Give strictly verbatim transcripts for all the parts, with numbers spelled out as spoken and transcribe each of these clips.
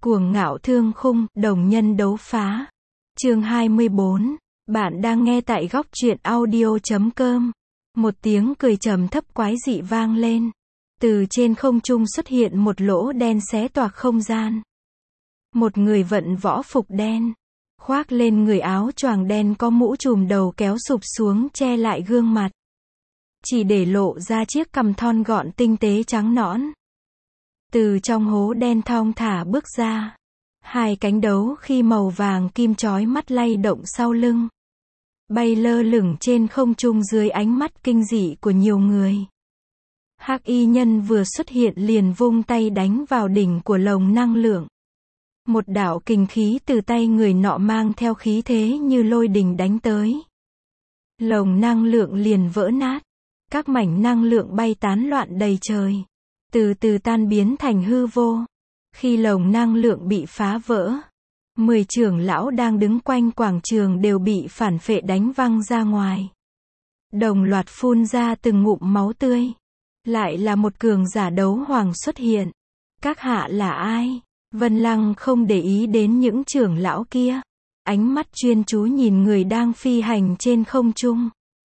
Cuồng ngạo thương khung, đồng nhân đấu phá. Chương hai mươi bốn. Bạn đang nghe tại góc truyện audio chấm com. Một tiếng cười trầm thấp quái dị vang lên. Từ trên không trung xuất hiện một lỗ đen xé toạc không gian. Một người vận võ phục đen, khoác lên người áo choàng đen có mũ trùm đầu kéo sụp xuống che lại gương mặt. Chỉ để lộ ra chiếc cằm thon gọn tinh tế trắng nõn. Từ trong hố đen thong thả bước ra. Hai cánh đấu khi màu vàng kim chói mắt lay động sau lưng. Bay lơ lửng trên không trung dưới ánh mắt kinh dị của nhiều người. Hắc y nhân vừa xuất hiện liền vung tay đánh vào đỉnh của lồng năng lượng. Một đạo kình khí từ tay người nọ mang theo khí thế như lôi đình đánh tới. Lồng năng lượng liền vỡ nát. Các mảnh năng lượng bay tán loạn đầy trời. Từ từ tan biến thành hư vô. Khi lồng năng lượng bị phá vỡ, mười trưởng lão đang đứng quanh quảng trường đều bị phản phệ đánh văng ra ngoài. Đồng loạt phun ra từng ngụm máu tươi. Lại là một cường giả đấu hoàng xuất hiện. Các hạ là ai? Vân Lăng không để ý đến những trưởng lão kia. Ánh mắt chuyên chú nhìn người đang phi hành trên không trung.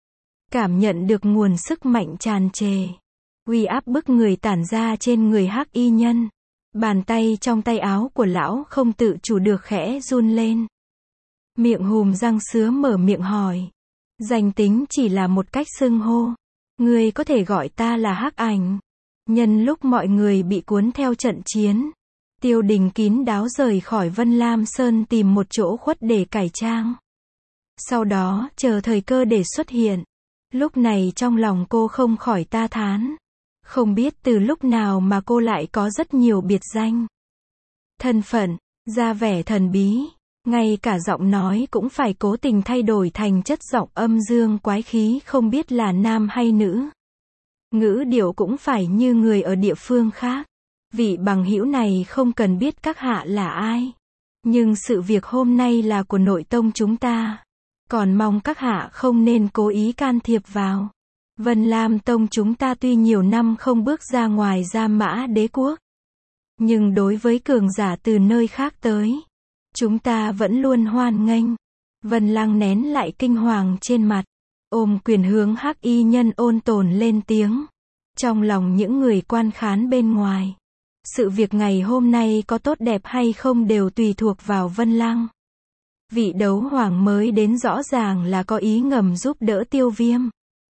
Cảm nhận được nguồn sức mạnh tràn trề. Uy áp bức người tản ra trên người hắc y nhân. Bàn tay trong tay áo của lão không tự chủ được khẽ run lên. Miệng hùm răng sứa mở miệng hỏi. Danh tính chỉ là một cách xưng hô. Ngươi có thể gọi ta là Hắc Ảnh. Nhân lúc mọi người bị cuốn theo trận chiến, Tiêu Đình kín đáo rời khỏi Vân Lam Sơn tìm một chỗ khuất để cải trang. Sau đó, chờ thời cơ để xuất hiện. Lúc này trong lòng cô không khỏi ta thán. Không biết từ lúc nào mà cô lại có rất nhiều biệt danh. Thân phận, ra vẻ thần bí, ngay cả giọng nói cũng phải cố tình thay đổi thành chất giọng âm dương quái khí không biết là nam hay nữ. Ngữ điệu cũng phải như người ở địa phương khác. Vị bằng hữu này không cần biết các hạ là ai. Nhưng sự việc hôm nay là của nội tông chúng ta. Còn mong các hạ không nên cố ý can thiệp vào. Vân Lam Tông chúng ta tuy nhiều năm không bước ra ngoài Gia Mã Đế quốc. Nhưng đối với cường giả từ nơi khác tới, chúng ta vẫn luôn hoan nghênh. Vân Lăng nén lại kinh hoàng trên mặt. Ôm quyền hướng hắc y nhân ôn tồn lên tiếng. Trong lòng những người quan khán bên ngoài. Sự việc ngày hôm nay có tốt đẹp hay không đều tùy thuộc vào Vân Lăng. Vị đấu hoàng mới đến rõ ràng là có ý ngầm giúp đỡ Tiêu Viêm.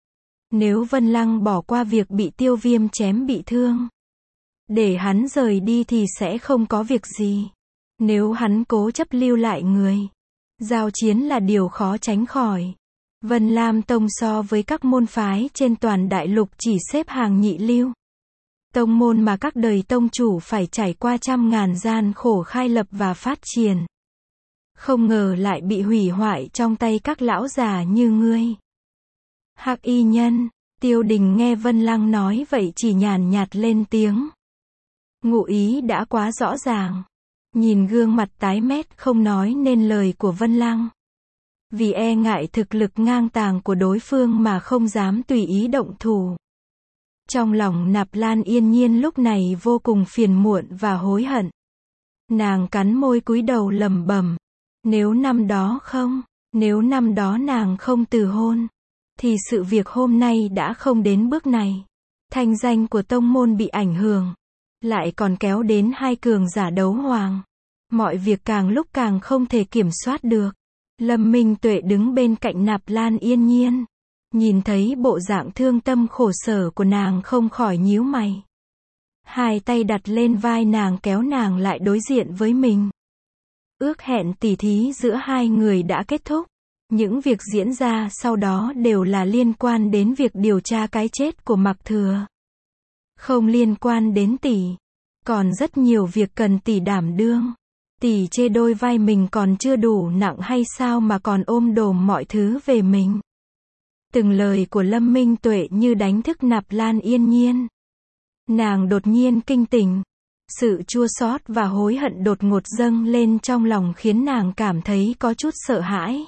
Nếu Vân Lăng bỏ qua việc bị Tiêu Viêm chém bị thương, để hắn rời đi thì sẽ không có việc gì. Nếu hắn cố chấp lưu lại người, giao chiến là điều khó tránh khỏi. Vân Lam Tông so với các môn phái trên toàn đại lục chỉ xếp hàng nhị lưu. Tông môn mà các đời tông chủ phải trải qua trăm ngàn gian khổ khai lập và phát triển. Không ngờ lại bị hủy hoại trong tay các lão già như ngươi. Hắc y nhân, Tiêu Đình nghe Vân Lăng nói vậy chỉ nhàn nhạt lên tiếng. Ngụ ý đã quá rõ ràng. Nhìn gương mặt tái mét không nói nên lời của Vân Lăng. Vì e ngại thực lực ngang tàng của đối phương mà không dám tùy ý động thủ. Trong lòng Nạp Lan Yên Nhiên lúc này vô cùng phiền muộn và hối hận. Nàng cắn môi cúi đầu lẩm bẩm. Nếu năm đó không, nếu năm đó nàng không từ hôn, thì sự việc hôm nay đã không đến bước này. Thanh danh của tông môn bị ảnh hưởng, lại còn kéo đến hai cường giả đấu hoàng. Mọi việc càng lúc càng không thể kiểm soát được. Lâm Minh Tuệ đứng bên cạnh Nạp Lan Yên Nhiên. Nhìn thấy bộ dạng thương tâm khổ sở của nàng không khỏi nhíu mày. Hai tay đặt lên vai nàng kéo nàng lại đối diện với mình. Ước hẹn tỉ thí giữa hai người đã kết thúc. Những việc diễn ra sau đó đều là liên quan đến việc điều tra cái chết của Mạc Thừa. Không liên quan đến tỷ. Còn rất nhiều việc cần tỷ đảm đương. Tỷ chê đôi vai mình còn chưa đủ nặng hay sao mà còn ôm đồm mọi thứ về mình. Từng lời của Lâm Minh Tuệ như đánh thức Nạp Lan Yên Nhiên. Nàng đột nhiên kinh tỉnh. Sự chua xót và hối hận đột ngột dâng lên trong lòng khiến nàng cảm thấy có chút sợ hãi.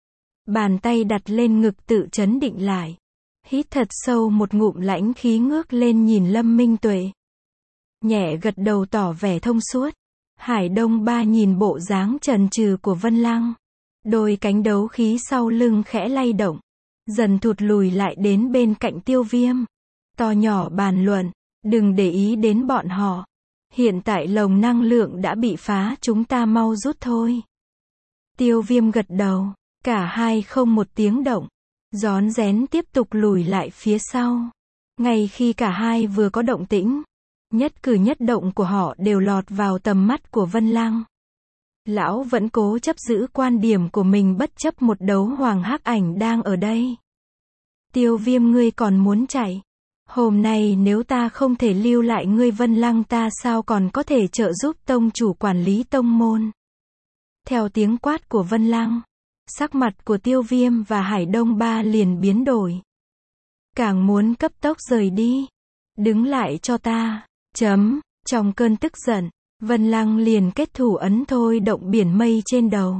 Bàn tay đặt lên ngực tự trấn định lại. Hít thật sâu một ngụm lãnh khí ngước lên nhìn Lâm Minh Tuệ. Nhẹ gật đầu tỏ vẻ thông suốt. Hải Đông Ba nhìn bộ dáng chần chừ của Vân Lăng. Đôi cánh đấu khí sau lưng khẽ lay động. Dần thụt lùi lại đến bên cạnh Tiêu Viêm. To nhỏ bàn luận. Đừng để ý đến bọn họ. Hiện tại lồng năng lượng đã bị phá, chúng ta mau rút thôi. Tiêu Viêm gật đầu. Cả hai không một tiếng động. Rón rén tiếp tục lùi lại phía sau. Ngay khi cả hai vừa có động tĩnh, nhất cử nhất động của họ đều lọt vào tầm mắt của Vân Lăng. Lão vẫn cố chấp giữ quan điểm của mình bất chấp một đấu hoàng hắc ảnh đang ở đây. Tiêu Viêm, ngươi còn muốn chạy? Hôm nay nếu ta không thể lưu lại ngươi Vân Lăng, ta sao còn có thể trợ giúp tông chủ quản lý tông môn? Theo tiếng quát của Vân Lăng, sắc mặt của Tiêu Viêm và Hải Đông Ba liền biến đổi. Càng muốn cấp tốc rời đi. Đứng lại cho ta. Chấm. Trong cơn tức giận, Vân Lăng liền kết thủ ấn thôi động biển mây trên đầu.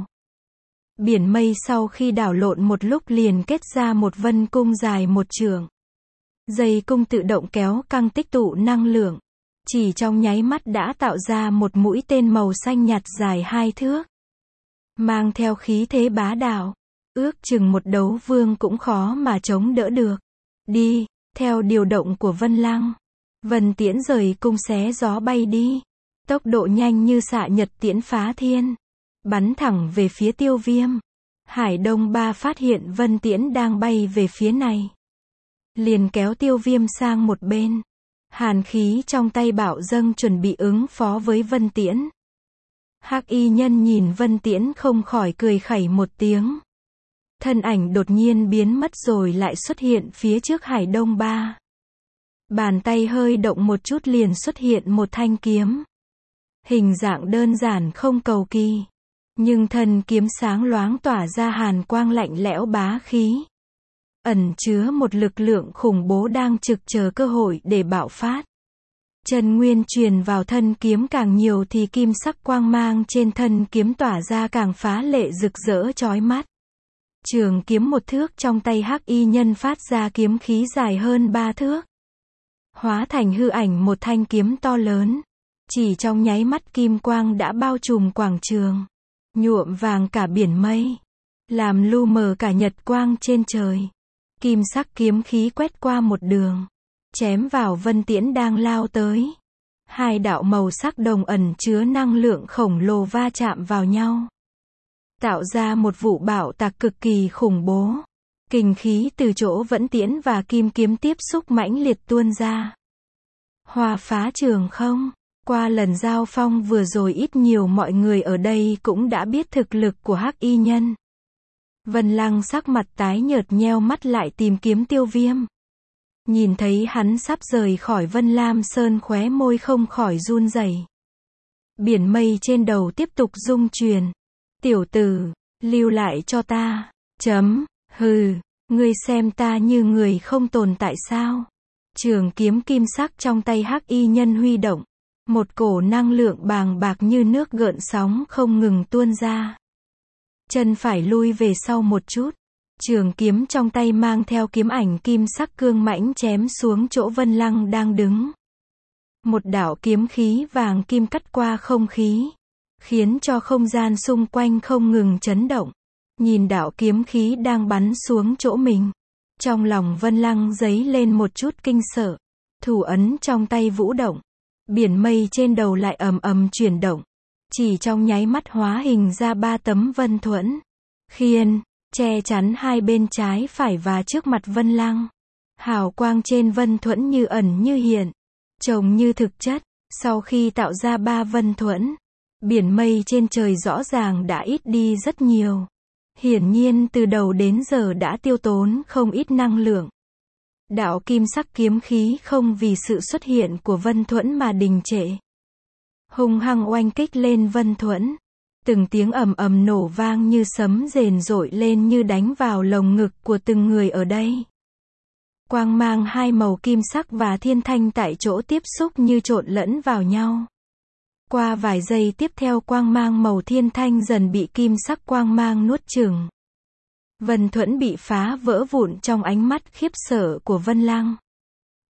Biển mây sau khi đảo lộn một lúc liền kết ra một vân cung dài một trượng. Dây cung tự động kéo căng tích tụ năng lượng. Chỉ trong nháy mắt đã tạo ra một mũi tên màu xanh nhạt dài hai thước. Mang theo khí thế bá đạo. Ước chừng một đấu vương cũng khó mà chống đỡ được. Đi, theo điều động của Vân Lăng. Vân Tiễn rời cung xé gió bay đi. Tốc độ nhanh như xạ nhật tiễn phá thiên. Bắn thẳng về phía Tiêu Viêm. Hải Đông Ba phát hiện Vân Tiễn đang bay về phía này. Liền kéo Tiêu Viêm sang một bên. Hàn khí trong tay bạo dâng chuẩn bị ứng phó với Vân Tiễn. Hắc y nhân nhìn Vân Tiễn không khỏi cười khẩy một tiếng. Thân ảnh đột nhiên biến mất rồi lại xuất hiện phía trước Hải Đông Ba. Bàn tay hơi động một chút liền xuất hiện một thanh kiếm. Hình dạng đơn giản không cầu kỳ. Nhưng thân kiếm sáng loáng tỏa ra hàn quang lạnh lẽo bá khí. Ẩn chứa một lực lượng khủng bố đang trực chờ cơ hội để bạo phát. Chân nguyên truyền vào thân kiếm càng nhiều thì kim sắc quang mang trên thân kiếm tỏa ra càng phá lệ rực rỡ chói mắt. Trường kiếm một thước trong tay hắc y nhân phát ra kiếm khí dài hơn ba thước. Hóa thành hư ảnh một thanh kiếm to lớn. Chỉ trong nháy mắt kim quang đã bao trùm quảng trường. Nhuộm vàng cả biển mây. Làm lu mờ cả nhật quang trên trời. Kim sắc kiếm khí quét qua một đường. Chém vào Vân Tiễn đang lao tới. Hai đạo màu sắc đồng ẩn chứa năng lượng khổng lồ va chạm vào nhau. Tạo ra một vụ bạo tạc cực kỳ khủng bố. Kình khí từ chỗ Vân Tiễn và kim kiếm tiếp xúc mãnh liệt tuôn ra. Hòa phá trường không. Qua lần giao phong vừa rồi ít nhiều mọi người ở đây cũng đã biết thực lực của hắc y nhân. Vân Lăng sắc mặt tái nhợt nheo mắt lại tìm kiếm Tiêu Viêm. Nhìn thấy hắn sắp rời khỏi Vân Lam Sơn khóe môi không khỏi run rẩy. Biển mây trên đầu tiếp tục rung truyền. Tiểu tử, lưu lại cho ta. Chấm, hừ, ngươi xem ta như người không tồn tại sao? Trường kiếm kim sắc trong tay hắc y nhân huy động. Một cổ năng lượng bàng bạc như nước gợn sóng không ngừng tuôn ra. Chân phải lui về sau một chút. Trường kiếm trong tay mang theo kiếm ảnh kim sắc cương mãnh chém xuống chỗ Vân Lăng đang đứng. Một đạo kiếm khí vàng kim cắt qua không khí. Khiến cho không gian xung quanh không ngừng chấn động. Nhìn đạo kiếm khí đang bắn xuống chỗ mình. Trong lòng Vân Lăng dấy lên một chút kinh sợ. Thủ ấn trong tay vũ động. Biển mây trên đầu lại ầm ầm chuyển động. Chỉ trong nháy mắt hóa hình ra ba tấm vân thuẫn. Khiên, che chắn hai bên trái phải và trước mặt Vân Lăng. Hào quang trên vân thuẫn như ẩn như hiện. Trông như thực chất. Sau khi tạo ra ba vân thuẫn, biển mây trên trời rõ ràng đã ít đi rất nhiều. Hiển nhiên từ đầu đến giờ đã tiêu tốn không ít năng lượng. Đạo kim sắc kiếm khí không vì sự xuất hiện của vân thuẫn mà đình trệ. Hung hăng oanh kích lên vân thuẫn. Từng tiếng ầm ầm nổ vang như sấm rền rội lên như đánh vào lồng ngực của từng người ở đây. Quang mang hai màu kim sắc và thiên thanh tại chỗ tiếp xúc như trộn lẫn vào nhau. Qua vài giây tiếp theo quang mang màu thiên thanh dần bị kim sắc quang mang nuốt chửng. Vân thuẫn bị phá vỡ vụn trong ánh mắt khiếp sợ của Vân Lăng.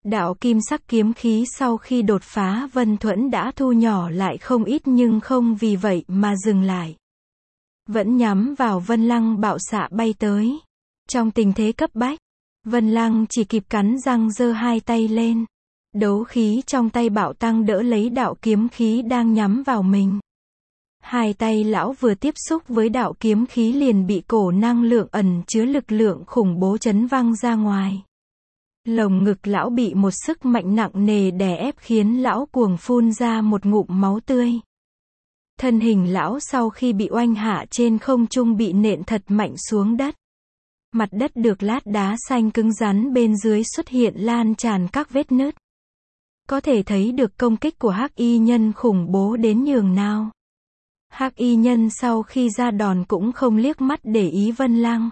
Đạo kim sắc kiếm khí sau khi đột phá Vân Thuẫn đã thu nhỏ lại không ít nhưng không vì vậy mà dừng lại. Vẫn nhắm vào Vân Lăng bạo xạ bay tới. Trong tình thế cấp bách, Vân Lăng chỉ kịp cắn răng giơ hai tay lên. Đấu khí trong tay bạo tăng đỡ lấy đạo kiếm khí đang nhắm vào mình. Hai tay lão vừa tiếp xúc với đạo kiếm khí liền bị cổ năng lượng ẩn chứa lực lượng khủng bố chấn văng ra ngoài. Lồng ngực lão bị một sức mạnh nặng nề đè ép khiến lão cuồng phun ra một ngụm máu tươi. Thân hình lão sau khi bị oanh hạ trên không trung bị nện thật mạnh xuống đất. Mặt đất được lát đá xanh cứng rắn bên dưới xuất hiện lan tràn các vết nứt. Có thể thấy được công kích của Hắc Y Nhân khủng bố đến nhường nào. Hắc Y Nhân sau khi ra đòn cũng không liếc mắt để ý Vân Lăng.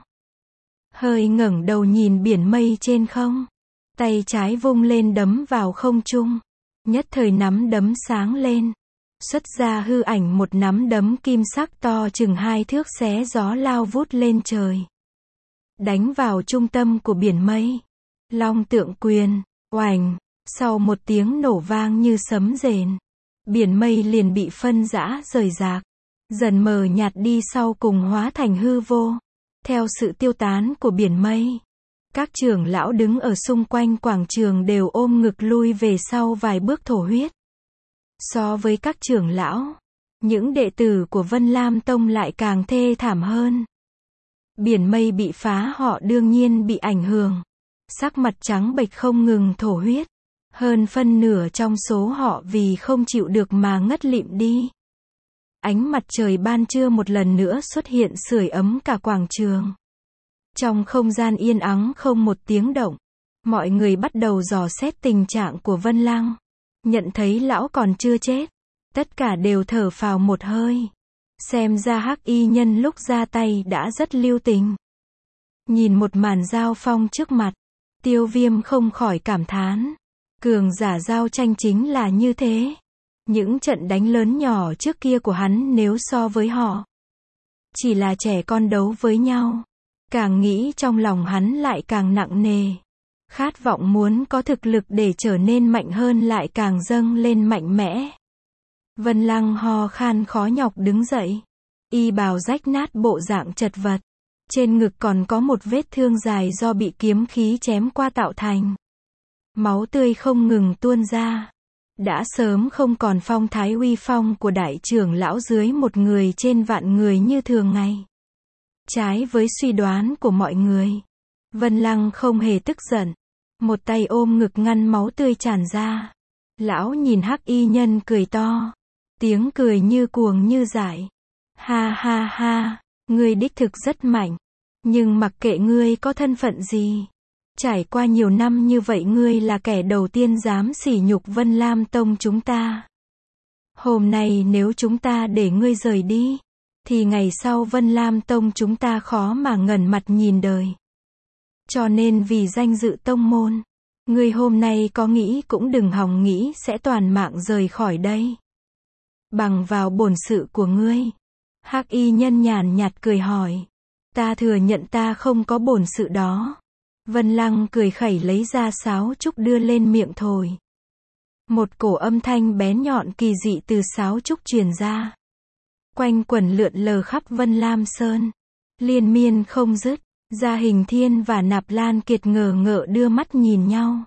Hơi ngẩng đầu nhìn biển mây trên không. Tay trái vung lên đấm vào không trung. Nhất thời nắm đấm sáng lên. Xuất ra hư ảnh một nắm đấm kim sắc to chừng hai thước xé gió lao vút lên trời. Đánh vào trung tâm của biển mây. Long tượng quyền, oành. Sau một tiếng nổ vang như sấm rền. Biển mây liền bị phân rã rời rạc. Dần mờ nhạt đi sau cùng hóa thành hư vô. Theo sự tiêu tán của biển mây. Các trưởng lão đứng ở xung quanh quảng trường đều ôm ngực lui về sau vài bước thổ huyết. So với các trưởng lão, những đệ tử của Vân Lam Tông lại càng thê thảm hơn. Biển mây bị phá họ đương nhiên bị ảnh hưởng. Sắc mặt trắng bệch không ngừng thổ huyết. Hơn phân nửa trong số họ vì không chịu được mà ngất lịm đi. Ánh mặt trời ban trưa một lần nữa xuất hiện sưởi ấm cả quảng trường. Trong không gian yên ắng không một tiếng động, mọi người bắt đầu dò xét tình trạng của Vân Lăng. Nhận thấy lão còn chưa chết, tất cả đều thở phào một hơi. Xem ra Hắc Y Nhân lúc ra tay đã rất lưu tình. Nhìn một màn giao phong trước mặt, Tiêu Viêm không khỏi cảm thán. Cường giả giao tranh chính là như thế. Những trận đánh lớn nhỏ trước kia của hắn nếu so với họ, chỉ là trẻ con đấu với nhau. Càng nghĩ trong lòng hắn lại càng nặng nề. Khát vọng muốn có thực lực để trở nên mạnh hơn lại càng dâng lên mạnh mẽ. Vân Lăng ho khan khó nhọc đứng dậy. Y bào rách nát bộ dạng chật vật. Trên ngực còn có một vết thương dài do bị kiếm khí chém qua tạo thành. Máu tươi không ngừng tuôn ra. Đã sớm không còn phong thái uy phong của đại trưởng lão dưới một người trên vạn người như thường ngày. Trái với suy đoán của mọi người, Vân Lăng không hề tức giận. Một tay ôm ngực ngăn máu tươi tràn ra. Lão nhìn Hắc Y Nhân cười to. Tiếng cười như cuồng như dại. Ha ha ha, ngươi đích thực rất mạnh. Nhưng mặc kệ ngươi có thân phận gì. Trải qua nhiều năm như vậy ngươi là kẻ đầu tiên dám sỉ nhục Vân Lam Tông chúng ta. Hôm nay nếu chúng ta để ngươi rời đi, thì ngày sau Vân Lam Tông chúng ta khó mà ngẩng mặt nhìn đời. Cho nên vì danh dự tông môn, ngươi hôm nay có nghĩ cũng đừng hòng nghĩ sẽ toàn mạng rời khỏi đây. Bằng vào bổn sự của ngươi. Hắc Y Nhân nhàn nhạt cười hỏi. Ta thừa nhận ta không có bổn sự đó. Vân Lăng cười khẩy lấy ra sáo trúc đưa lên miệng thổi. Một cổ âm thanh bén nhọn kỳ dị từ sáo trúc truyền ra. Quanh quẩn lượn lờ khắp Vân Lam Sơn. Liên miên không dứt. Gia Hình Thiên và Nạp Lan Kiệt ngờ ngợ đưa mắt nhìn nhau.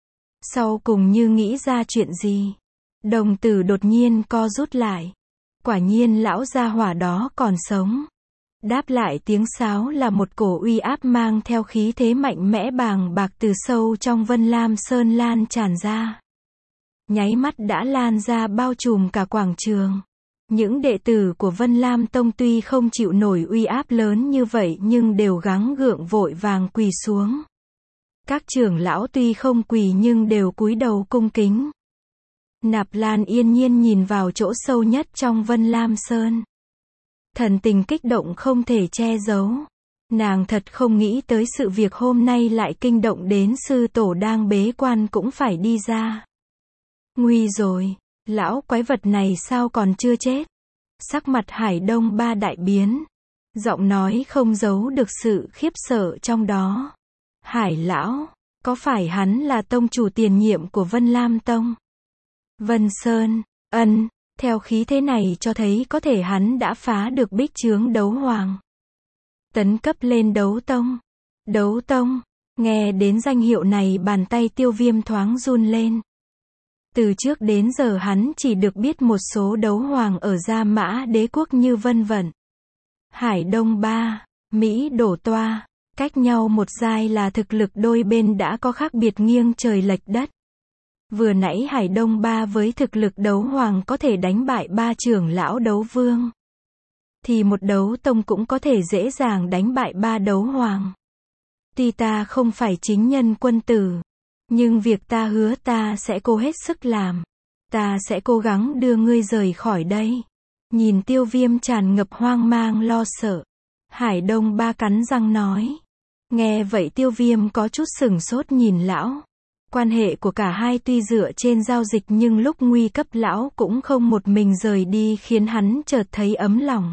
Sau cùng như nghĩ ra chuyện gì. Đồng tử đột nhiên co rút lại. Quả nhiên lão gia hỏa đó còn sống. Đáp lại tiếng sáo là một cổ uy áp mang theo khí thế mạnh mẽ bàng bạc từ sâu trong Vân Lam Sơn lan tràn ra. Nháy mắt đã lan ra bao trùm cả quảng trường. Những đệ tử của Vân Lam Tông tuy không chịu nổi uy áp lớn như vậy nhưng đều gắng gượng vội vàng quỳ xuống. Các trưởng lão tuy không quỳ nhưng đều cúi đầu cung kính. Nạp Lan yên nhiên nhìn vào chỗ sâu nhất trong Vân Lam Sơn. Thần tình kích động không thể che giấu. Nàng thật không nghĩ tới sự việc hôm nay lại kinh động đến sư tổ đang bế quan cũng phải đi ra. Nguy rồi, lão quái vật này sao còn chưa chết? Sắc mặt Hải Đông Ba đại biến. Giọng nói không giấu được sự khiếp sợ trong đó. Hải lão, Có phải hắn là tông chủ tiền nhiệm của Vân Lam Tông? Vân Sơn, ân, theo khí thế này cho thấy có thể hắn đã phá được bích chướng đấu hoàng. Tấn cấp lên đấu tông. Đấu tông, nghe đến danh hiệu này bàn tay Tiêu Viêm thoáng run lên. Từ trước đến giờ hắn chỉ được biết một số đấu hoàng ở Gia Mã Đế quốc như Vân Vận, Hải Đông Ba, Mỹ Đổ Toa, cách nhau một giai là thực lực đôi bên đã có khác biệt nghiêng trời lệch đất. Vừa nãy Hải Đông Ba với thực lực đấu hoàng có thể đánh bại ba trưởng lão đấu vương, thì một đấu tông cũng có thể dễ dàng đánh bại ba đấu hoàng. Tuy ta không phải chính nhân quân tử, nhưng việc ta hứa ta sẽ cố hết sức làm. Ta sẽ cố gắng đưa ngươi rời khỏi đây. Nhìn Tiêu Viêm tràn ngập hoang mang lo sợ, Hải Đông Ba cắn răng nói. Nghe vậy Tiêu Viêm có chút sửng sốt nhìn lão. Quan hệ của cả hai tuy dựa trên giao dịch nhưng lúc nguy cấp lão cũng không một mình rời đi khiến hắn chợt thấy ấm lòng.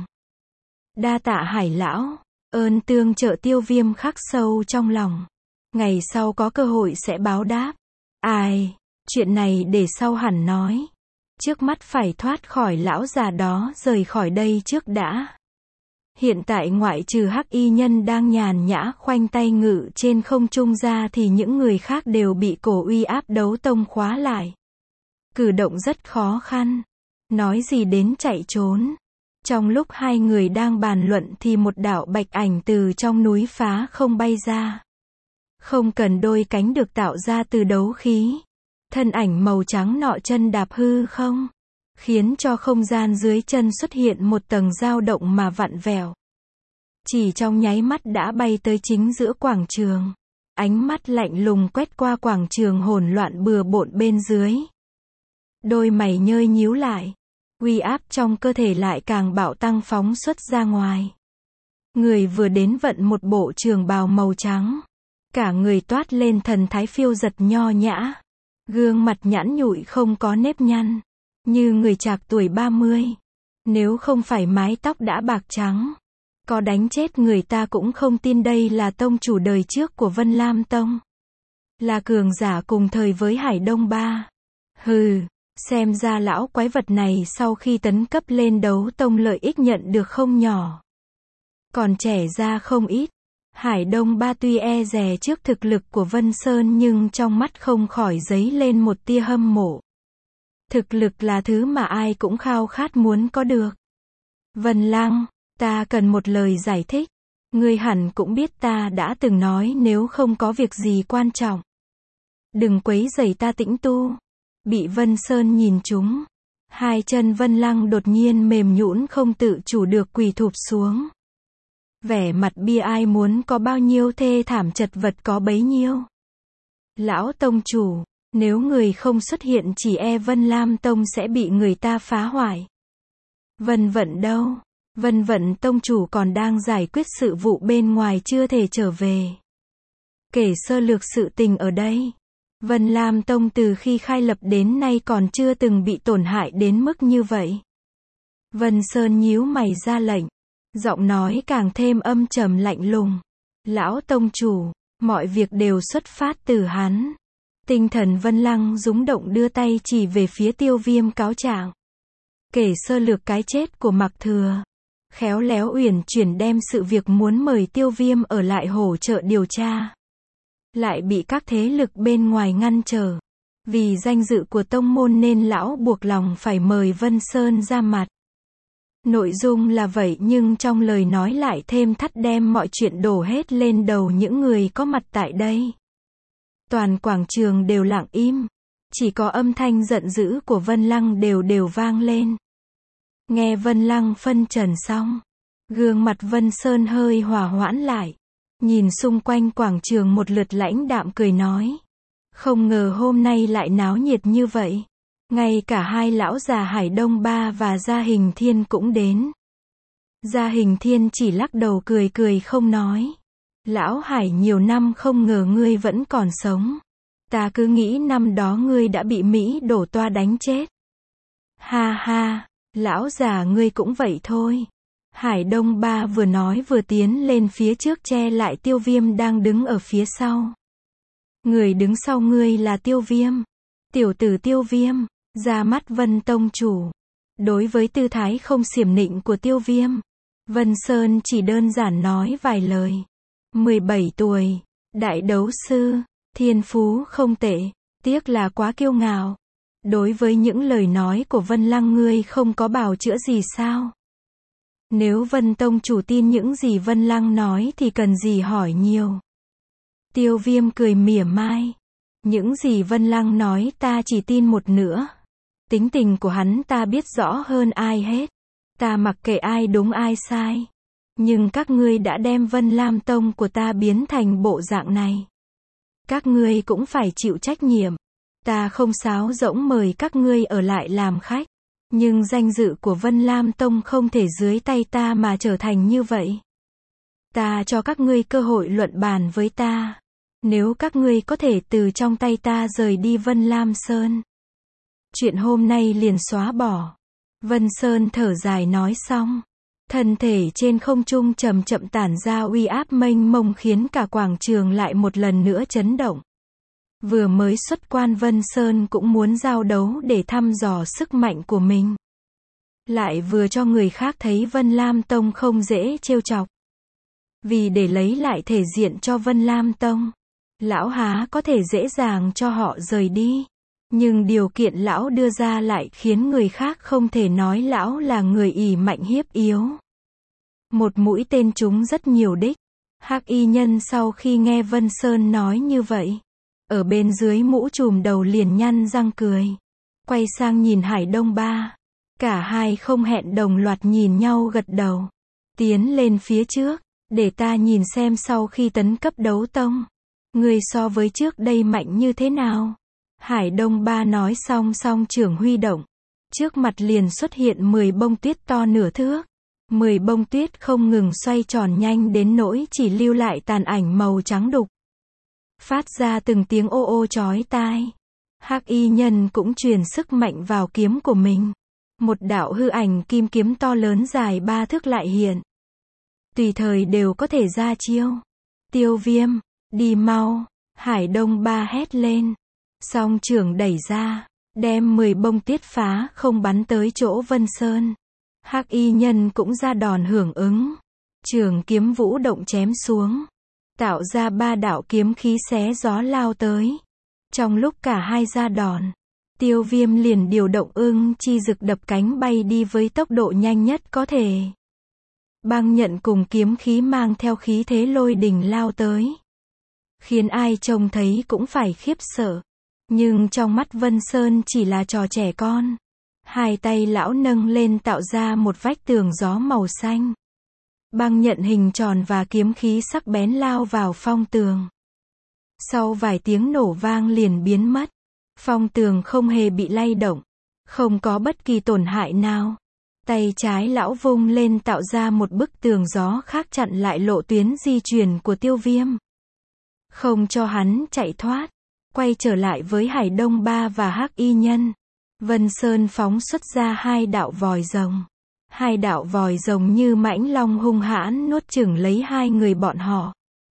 Đa tạ Hải lão, ơn tương trợ Tiêu Viêm khắc sâu trong lòng. Ngày sau có cơ hội sẽ báo đáp. Ai, chuyện này để sau hẳn nói. Trước mắt phải thoát khỏi lão già đó rời khỏi đây trước đã. Hiện tại ngoại trừ Hắc Y Nhân đang nhàn nhã khoanh tay ngự trên không trung ra thì những người khác đều bị cổ uy áp đấu tông khóa lại. Cử động rất khó khăn. Nói gì đến chạy trốn. Trong lúc hai người đang bàn luận thì một đạo bạch ảnh từ trong núi phá không bay ra. Không cần đôi cánh được tạo ra từ đấu khí. Thân ảnh màu trắng nọ chân đạp hư không, khiến cho không gian dưới chân xuất hiện một tầng dao động mà vặn vẹo. Chỉ trong nháy mắt đã bay tới chính giữa quảng trường. Ánh mắt lạnh lùng quét qua quảng trường hỗn loạn bừa bộn bên dưới. Đôi mày nhhơi nhíu lại. Uy áp trong cơ thể lại càng bạo tăng phóng xuất ra ngoài. Người vừa đến vận một bộ trường bào màu trắng. Cả người toát lên thần thái phiêu giật nho nhã. Gương mặt nhẵn nhụi không có nếp nhăn. Như người trạc tuổi ba mươi. Nếu không phải mái tóc đã bạc trắng, có đánh chết người ta cũng không tin đây là tông chủ đời trước của Vân Lam Tông. Là cường giả cùng thời với Hải Đông Ba. Hừ, xem ra lão quái vật này sau khi tấn cấp lên đấu tông lợi ích nhận được không nhỏ. Còn trẻ ra không ít. Hải Đông Ba tuy e dè trước thực lực của Vân Sơn nhưng trong mắt không khỏi dấy lên một tia hâm mộ. Thực lực là thứ mà ai cũng khao khát muốn có được. Vân Lăng, ta cần một lời giải thích. Ngươi hẳn cũng biết ta đã từng nói nếu không có việc gì quan trọng, đừng quấy rầy ta tĩnh tu. Bị Vân Sơn nhìn trúng. Hai chân Vân Lăng đột nhiên mềm nhũn không tự chủ được quỳ thụp xuống. Vẻ mặt bi ai muốn có bao nhiêu thê thảm chật vật có bấy nhiêu. Lão tông chủ, nếu người không xuất hiện chỉ e Vân Lam Tông sẽ bị người ta phá hoại. Vân Vận đâu? Vân Vận tông chủ còn đang giải quyết sự vụ bên ngoài chưa thể trở về. Kể sơ lược sự tình ở đây. Vân Lam Tông từ khi khai lập đến nay còn chưa từng bị tổn hại đến mức như vậy. Vân Sơn nhíu mày ra lệnh. Giọng nói càng thêm âm trầm lạnh lùng. Lão tông chủ, mọi việc đều xuất phát từ hắn. Tinh thần Vân Lăng rúng động đưa tay chỉ về phía Tiêu Viêm cáo trạng. Kể sơ lược cái chết của Mạc Thừa. Khéo léo uyển chuyển đem sự việc muốn mời Tiêu Viêm ở lại hỗ trợ điều tra. Lại bị các thế lực bên ngoài ngăn trở. Vì danh dự của tông môn nên lão buộc lòng phải mời Vân Sơn ra mặt. Nội dung là vậy nhưng trong lời nói lại thêm thắt đem mọi chuyện đổ hết lên đầu những người có mặt tại đây. Toàn quảng trường đều lặng im. Chỉ có âm thanh giận dữ của Vân Lăng đều đều vang lên. Nghe Vân Lăng phân trần xong, gương mặt Vân Sơn hơi hòa hoãn lại. Nhìn xung quanh quảng trường một lượt lãnh đạm cười nói. Không ngờ hôm nay lại náo nhiệt như vậy. Ngay cả hai lão già Hải Đông Ba và Gia Hình Thiên cũng đến. Gia Hình Thiên chỉ lắc đầu cười cười không nói. Lão Hải, nhiều năm không ngờ ngươi vẫn còn sống. Ta cứ nghĩ năm đó ngươi đã bị Mỹ Đổ Toa đánh chết. Ha ha, lão già ngươi cũng vậy thôi. Hải Đông Ba vừa nói vừa tiến lên phía trước che lại Tiêu Viêm đang đứng ở phía sau. Người đứng sau ngươi là Tiêu Viêm. Tiểu tử Tiêu Viêm, ra mắt Vân tông chủ. Đối với tư thái không xiểm nịnh của Tiêu Viêm, Vân Sơn chỉ đơn giản nói vài lời. mười bảy tuổi, đại đấu sư, thiên phú không tệ, tiếc là quá kiêu ngạo. Đối với những lời nói của Vân Lăng ngươi không có bào chữa gì sao? Nếu Vân tông chủ tin những gì Vân Lăng nói thì cần gì hỏi nhiều. Tiêu Viêm cười mỉa mai. Những gì Vân Lăng nói ta chỉ tin một nửa. Tính tình của hắn ta biết rõ hơn ai hết. Ta mặc kệ ai đúng ai sai. Nhưng các ngươi đã đem Vân Lam Tông của ta biến thành bộ dạng này. Các ngươi cũng phải chịu trách nhiệm. Ta không sáo rỗng mời các ngươi ở lại làm khách. Nhưng danh dự của Vân Lam Tông không thể dưới tay ta mà trở thành như vậy. Ta cho các ngươi cơ hội luận bàn với ta. Nếu các ngươi có thể từ trong tay ta rời đi Vân Lam Sơn, chuyện hôm nay liền xóa bỏ. Vân Sơn thở dài nói xong. Thân thể trên không trung chậm chậm tản ra uy áp mênh mông khiến cả quảng trường lại một lần nữa chấn động. Vừa mới xuất quan Vân Sơn cũng muốn giao đấu để thăm dò sức mạnh của mình. Lại vừa cho người khác thấy Vân Lam Tông không dễ trêu chọc. Vì để lấy lại thể diện cho Vân Lam Tông, lão há có thể dễ dàng cho họ rời đi. Nhưng điều kiện lão đưa ra lại khiến người khác không thể nói lão là người ỷ mạnh hiếp yếu. Một mũi tên trúng rất nhiều đích. Hắc y nhân sau khi nghe Vân Sơn nói như vậy, ở bên dưới mũ trùm đầu liền nhăn răng cười. Quay sang nhìn Hải Đông Ba. Cả hai không hẹn đồng loạt nhìn nhau gật đầu. Tiến lên phía trước, để ta nhìn xem sau khi tấn cấp đấu tông, người so với trước đây mạnh như thế nào. Hải Đông Ba nói xong song trưởng huy động. Trước mặt liền xuất hiện mười bông tuyết to nửa thước. mười bông tuyết không ngừng xoay tròn nhanh đến nỗi chỉ lưu lại tàn ảnh màu trắng đục. Phát ra từng tiếng ô ô chói tai. Hắc y nhân cũng truyền sức mạnh vào kiếm của mình. Một đạo hư ảnh kim kiếm to lớn dài ba thước lại hiện. Tùy thời đều có thể ra chiêu. Tiêu Viêm, đi mau. Hải Đông Ba hét lên. Song trưởng đẩy ra, đem mười bông tuyết phá không bắn tới chỗ Vân Sơn. Hắc y nhân cũng ra đòn hưởng ứng. Trường kiếm vũ động chém xuống, tạo ra ba đạo kiếm khí xé gió lao tới. Trong lúc cả hai ra đòn, Tiêu Viêm liền điều động ưng chi dực đập cánh bay đi với tốc độ nhanh nhất có thể. Băng nhận cùng kiếm khí mang theo khí thế lôi đình lao tới, khiến ai trông thấy cũng phải khiếp sợ. Nhưng trong mắt Vân Sơn chỉ là trò trẻ con. Hai tay lão nâng lên tạo ra một vách tường gió màu xanh. Băng nhận hình tròn và kiếm khí sắc bén lao vào phong tường. Sau vài tiếng nổ vang liền biến mất. Phong tường không hề bị lay động. Không có bất kỳ tổn hại nào. Tay trái lão vung lên tạo ra một bức tường gió khác chặn lại lộ tuyến di chuyển của Tiêu Viêm. Không cho hắn chạy thoát. Quay trở lại với Hải Đông Ba và Hắc y nhân. Vân Sơn phóng xuất ra hai đạo vòi rồng. Hai đạo vòi rồng như mãnh long hung hãn nuốt chửng lấy hai người bọn họ.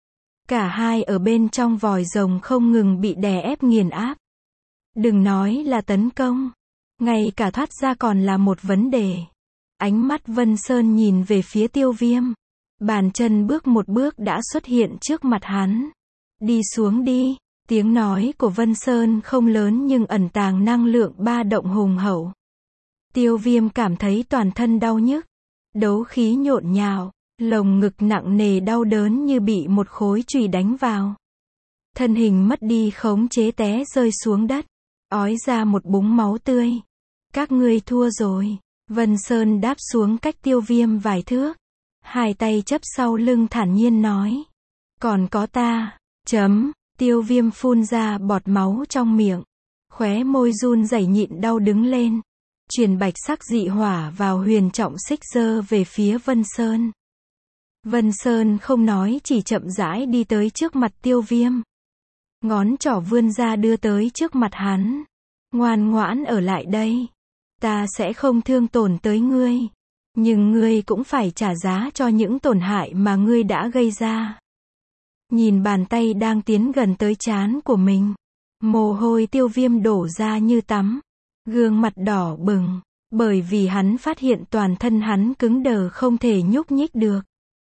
Cả hai ở bên trong vòi rồng không ngừng bị đè ép nghiền áp. Đừng nói là tấn công, ngay cả thoát ra còn là một vấn đề. Ánh mắt Vân Sơn nhìn về phía Tiêu Viêm. Bàn chân bước một bước đã xuất hiện trước mặt hắn. Đi xuống đi. Tiếng nói của Vân Sơn không lớn nhưng ẩn tàng năng lượng ba động hùng hậu. Tiêu Viêm cảm thấy toàn thân đau nhức. Đấu khí nhộn nhạo, lồng ngực nặng nề đau đớn như bị một khối chùy đánh vào. Thân hình mất đi khống chế té rơi xuống đất, ói ra một búng máu tươi. Các ngươi thua rồi. Vân Sơn đáp xuống cách Tiêu Viêm vài thước. Hai tay chấp sau lưng thản nhiên nói. Còn có ta. Chấm. Tiêu Viêm phun ra bọt máu trong miệng. Khóe môi run rẩy nhịn đau đứng lên. Truyền bạch sắc dị hỏa vào huyền trọng xích giơ về phía Vân Sơn. Vân Sơn không nói chỉ chậm rãi đi tới trước mặt Tiêu Viêm. Ngón trỏ vươn ra đưa tới trước mặt hắn. Ngoan ngoãn ở lại đây. Ta sẽ không thương tổn tới ngươi. Nhưng ngươi cũng phải trả giá cho những tổn hại mà ngươi đã gây ra. Nhìn bàn tay đang tiến gần tới trán của mình. Mồ hôi Tiêu Viêm đổ ra như tắm. Gương mặt đỏ bừng. Bởi vì hắn phát hiện toàn thân hắn cứng đờ không thể nhúc nhích được.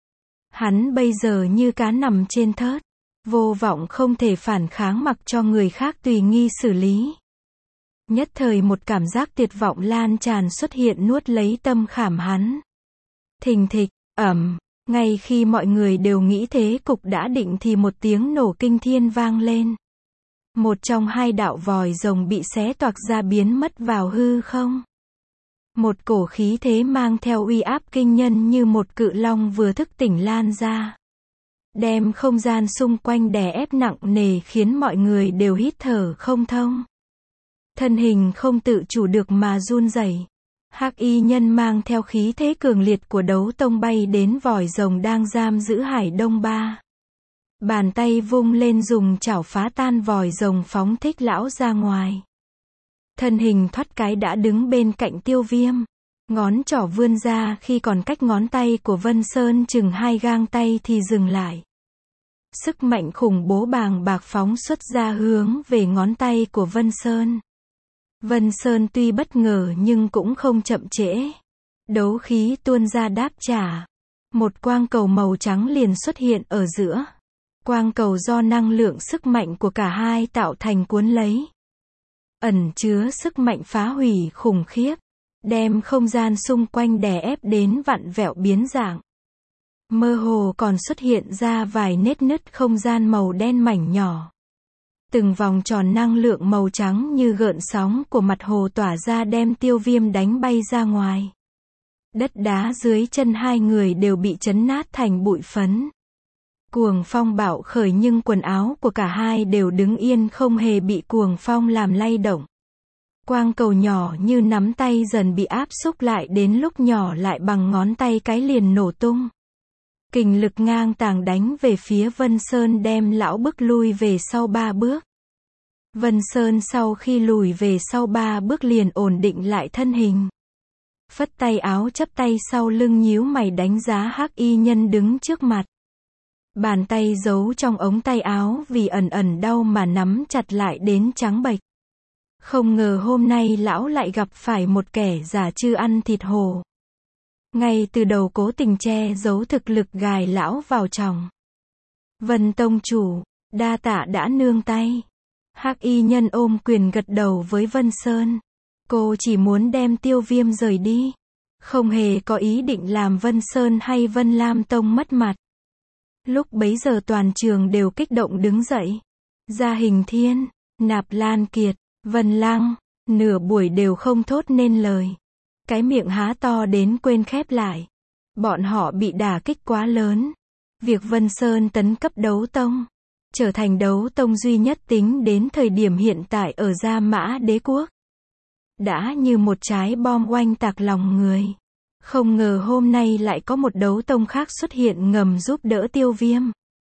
Hắn bây giờ như cá nằm trên thớt. Vô vọng không thể phản kháng mặc cho người khác tùy nghi xử lý. Nhất thời một cảm giác tuyệt vọng lan tràn xuất hiện nuốt lấy tâm khảm hắn. Thình thịch, ầm, ngay khi mọi người đều nghĩ thế cục đã định thì một tiếng nổ kinh thiên vang lên. Một trong hai đạo vòi rồng bị xé toạc ra biến mất vào hư không. Một cổ khí thế mang theo uy áp kinh nhân như một cự long vừa thức tỉnh lan ra. Đem không gian xung quanh đè ép nặng nề khiến mọi người đều hít thở không thông. Thân hình không tự chủ được mà run rẩy. Hắc y nhân mang theo khí thế cường liệt của đấu tông bay đến vòi rồng đang giam giữ Hải Đông Ba. Bàn tay vung lên dùng chảo phá tan vòi rồng phóng thích lão ra ngoài. Thân hình thoát cái đã đứng bên cạnh Tiêu Viêm. Ngón trỏ vươn ra khi còn cách ngón tay của Vân Sơn chừng hai gang tay thì dừng lại. Sức mạnh khủng bố bàng bạc phóng xuất ra hướng về ngón tay của Vân Sơn. Vân Sơn tuy bất ngờ nhưng cũng không chậm trễ. Đấu khí tuôn ra đáp trả. Một quang cầu màu trắng liền xuất hiện ở giữa. Quang cầu do năng lượng sức mạnh của cả hai tạo thành cuốn lấy. Ẩn chứa sức mạnh phá hủy khủng khiếp. Đem không gian xung quanh đè ép đến vặn vẹo biến dạng. Mơ hồ còn xuất hiện ra vài nét nứt không gian màu đen mảnh nhỏ. Từng vòng tròn năng lượng màu trắng như gợn sóng của mặt hồ tỏa ra đem Tiêu Viêm đánh bay ra ngoài. Đất đá dưới chân hai người đều bị chấn nát thành bụi phấn. Cuồng phong bạo khởi nhưng quần áo của cả hai đều đứng yên không hề bị cuồng phong làm lay động. Quang cầu nhỏ như nắm tay dần bị áp xúc lại đến lúc nhỏ lại bằng ngón tay cái liền nổ tung. Kình lực ngang tàng đánh về phía Vân Sơn đem lão bức lui về sau ba bước. Vân Sơn sau khi lùi về sau ba bước liền ổn định lại thân hình. Phất tay áo chắp tay sau lưng nhíu mày đánh giá hắc y nhân đứng trước mặt. Bàn tay giấu trong ống tay áo vì ẩn ẩn đau mà nắm chặt lại đến trắng bệch. Không ngờ hôm nay lão lại gặp phải một kẻ giả chư ăn thịt hổ. Ngay từ đầu cố tình che giấu thực lực gài lão vào chồng. Vân tông chủ, đa tạ đã nương tay. Hắc y nhân ôm quyền gật đầu với Vân Sơn. Cô chỉ muốn đem Tiêu Viêm rời đi. Không hề có ý định làm Vân Sơn hay Vân Lam Tông mất mặt. Lúc bấy giờ toàn trường đều kích động đứng dậy. Gia Hình Thiên, Nạp Lan Kiệt, Vân Lăng, nửa buổi đều không thốt nên lời. Cái miệng há to đến quên khép lại. Bọn họ bị đả kích quá lớn. Việc Vân Sơn tấn cấp đấu tông, trở thành đấu tông duy nhất tính đến thời điểm hiện tại ở Gia Mã Đế Quốc. Đã như một trái bom oanh tạc lòng người. Không ngờ hôm nay lại có một đấu tông khác xuất hiện ngầm giúp đỡ Tiêu Viêm.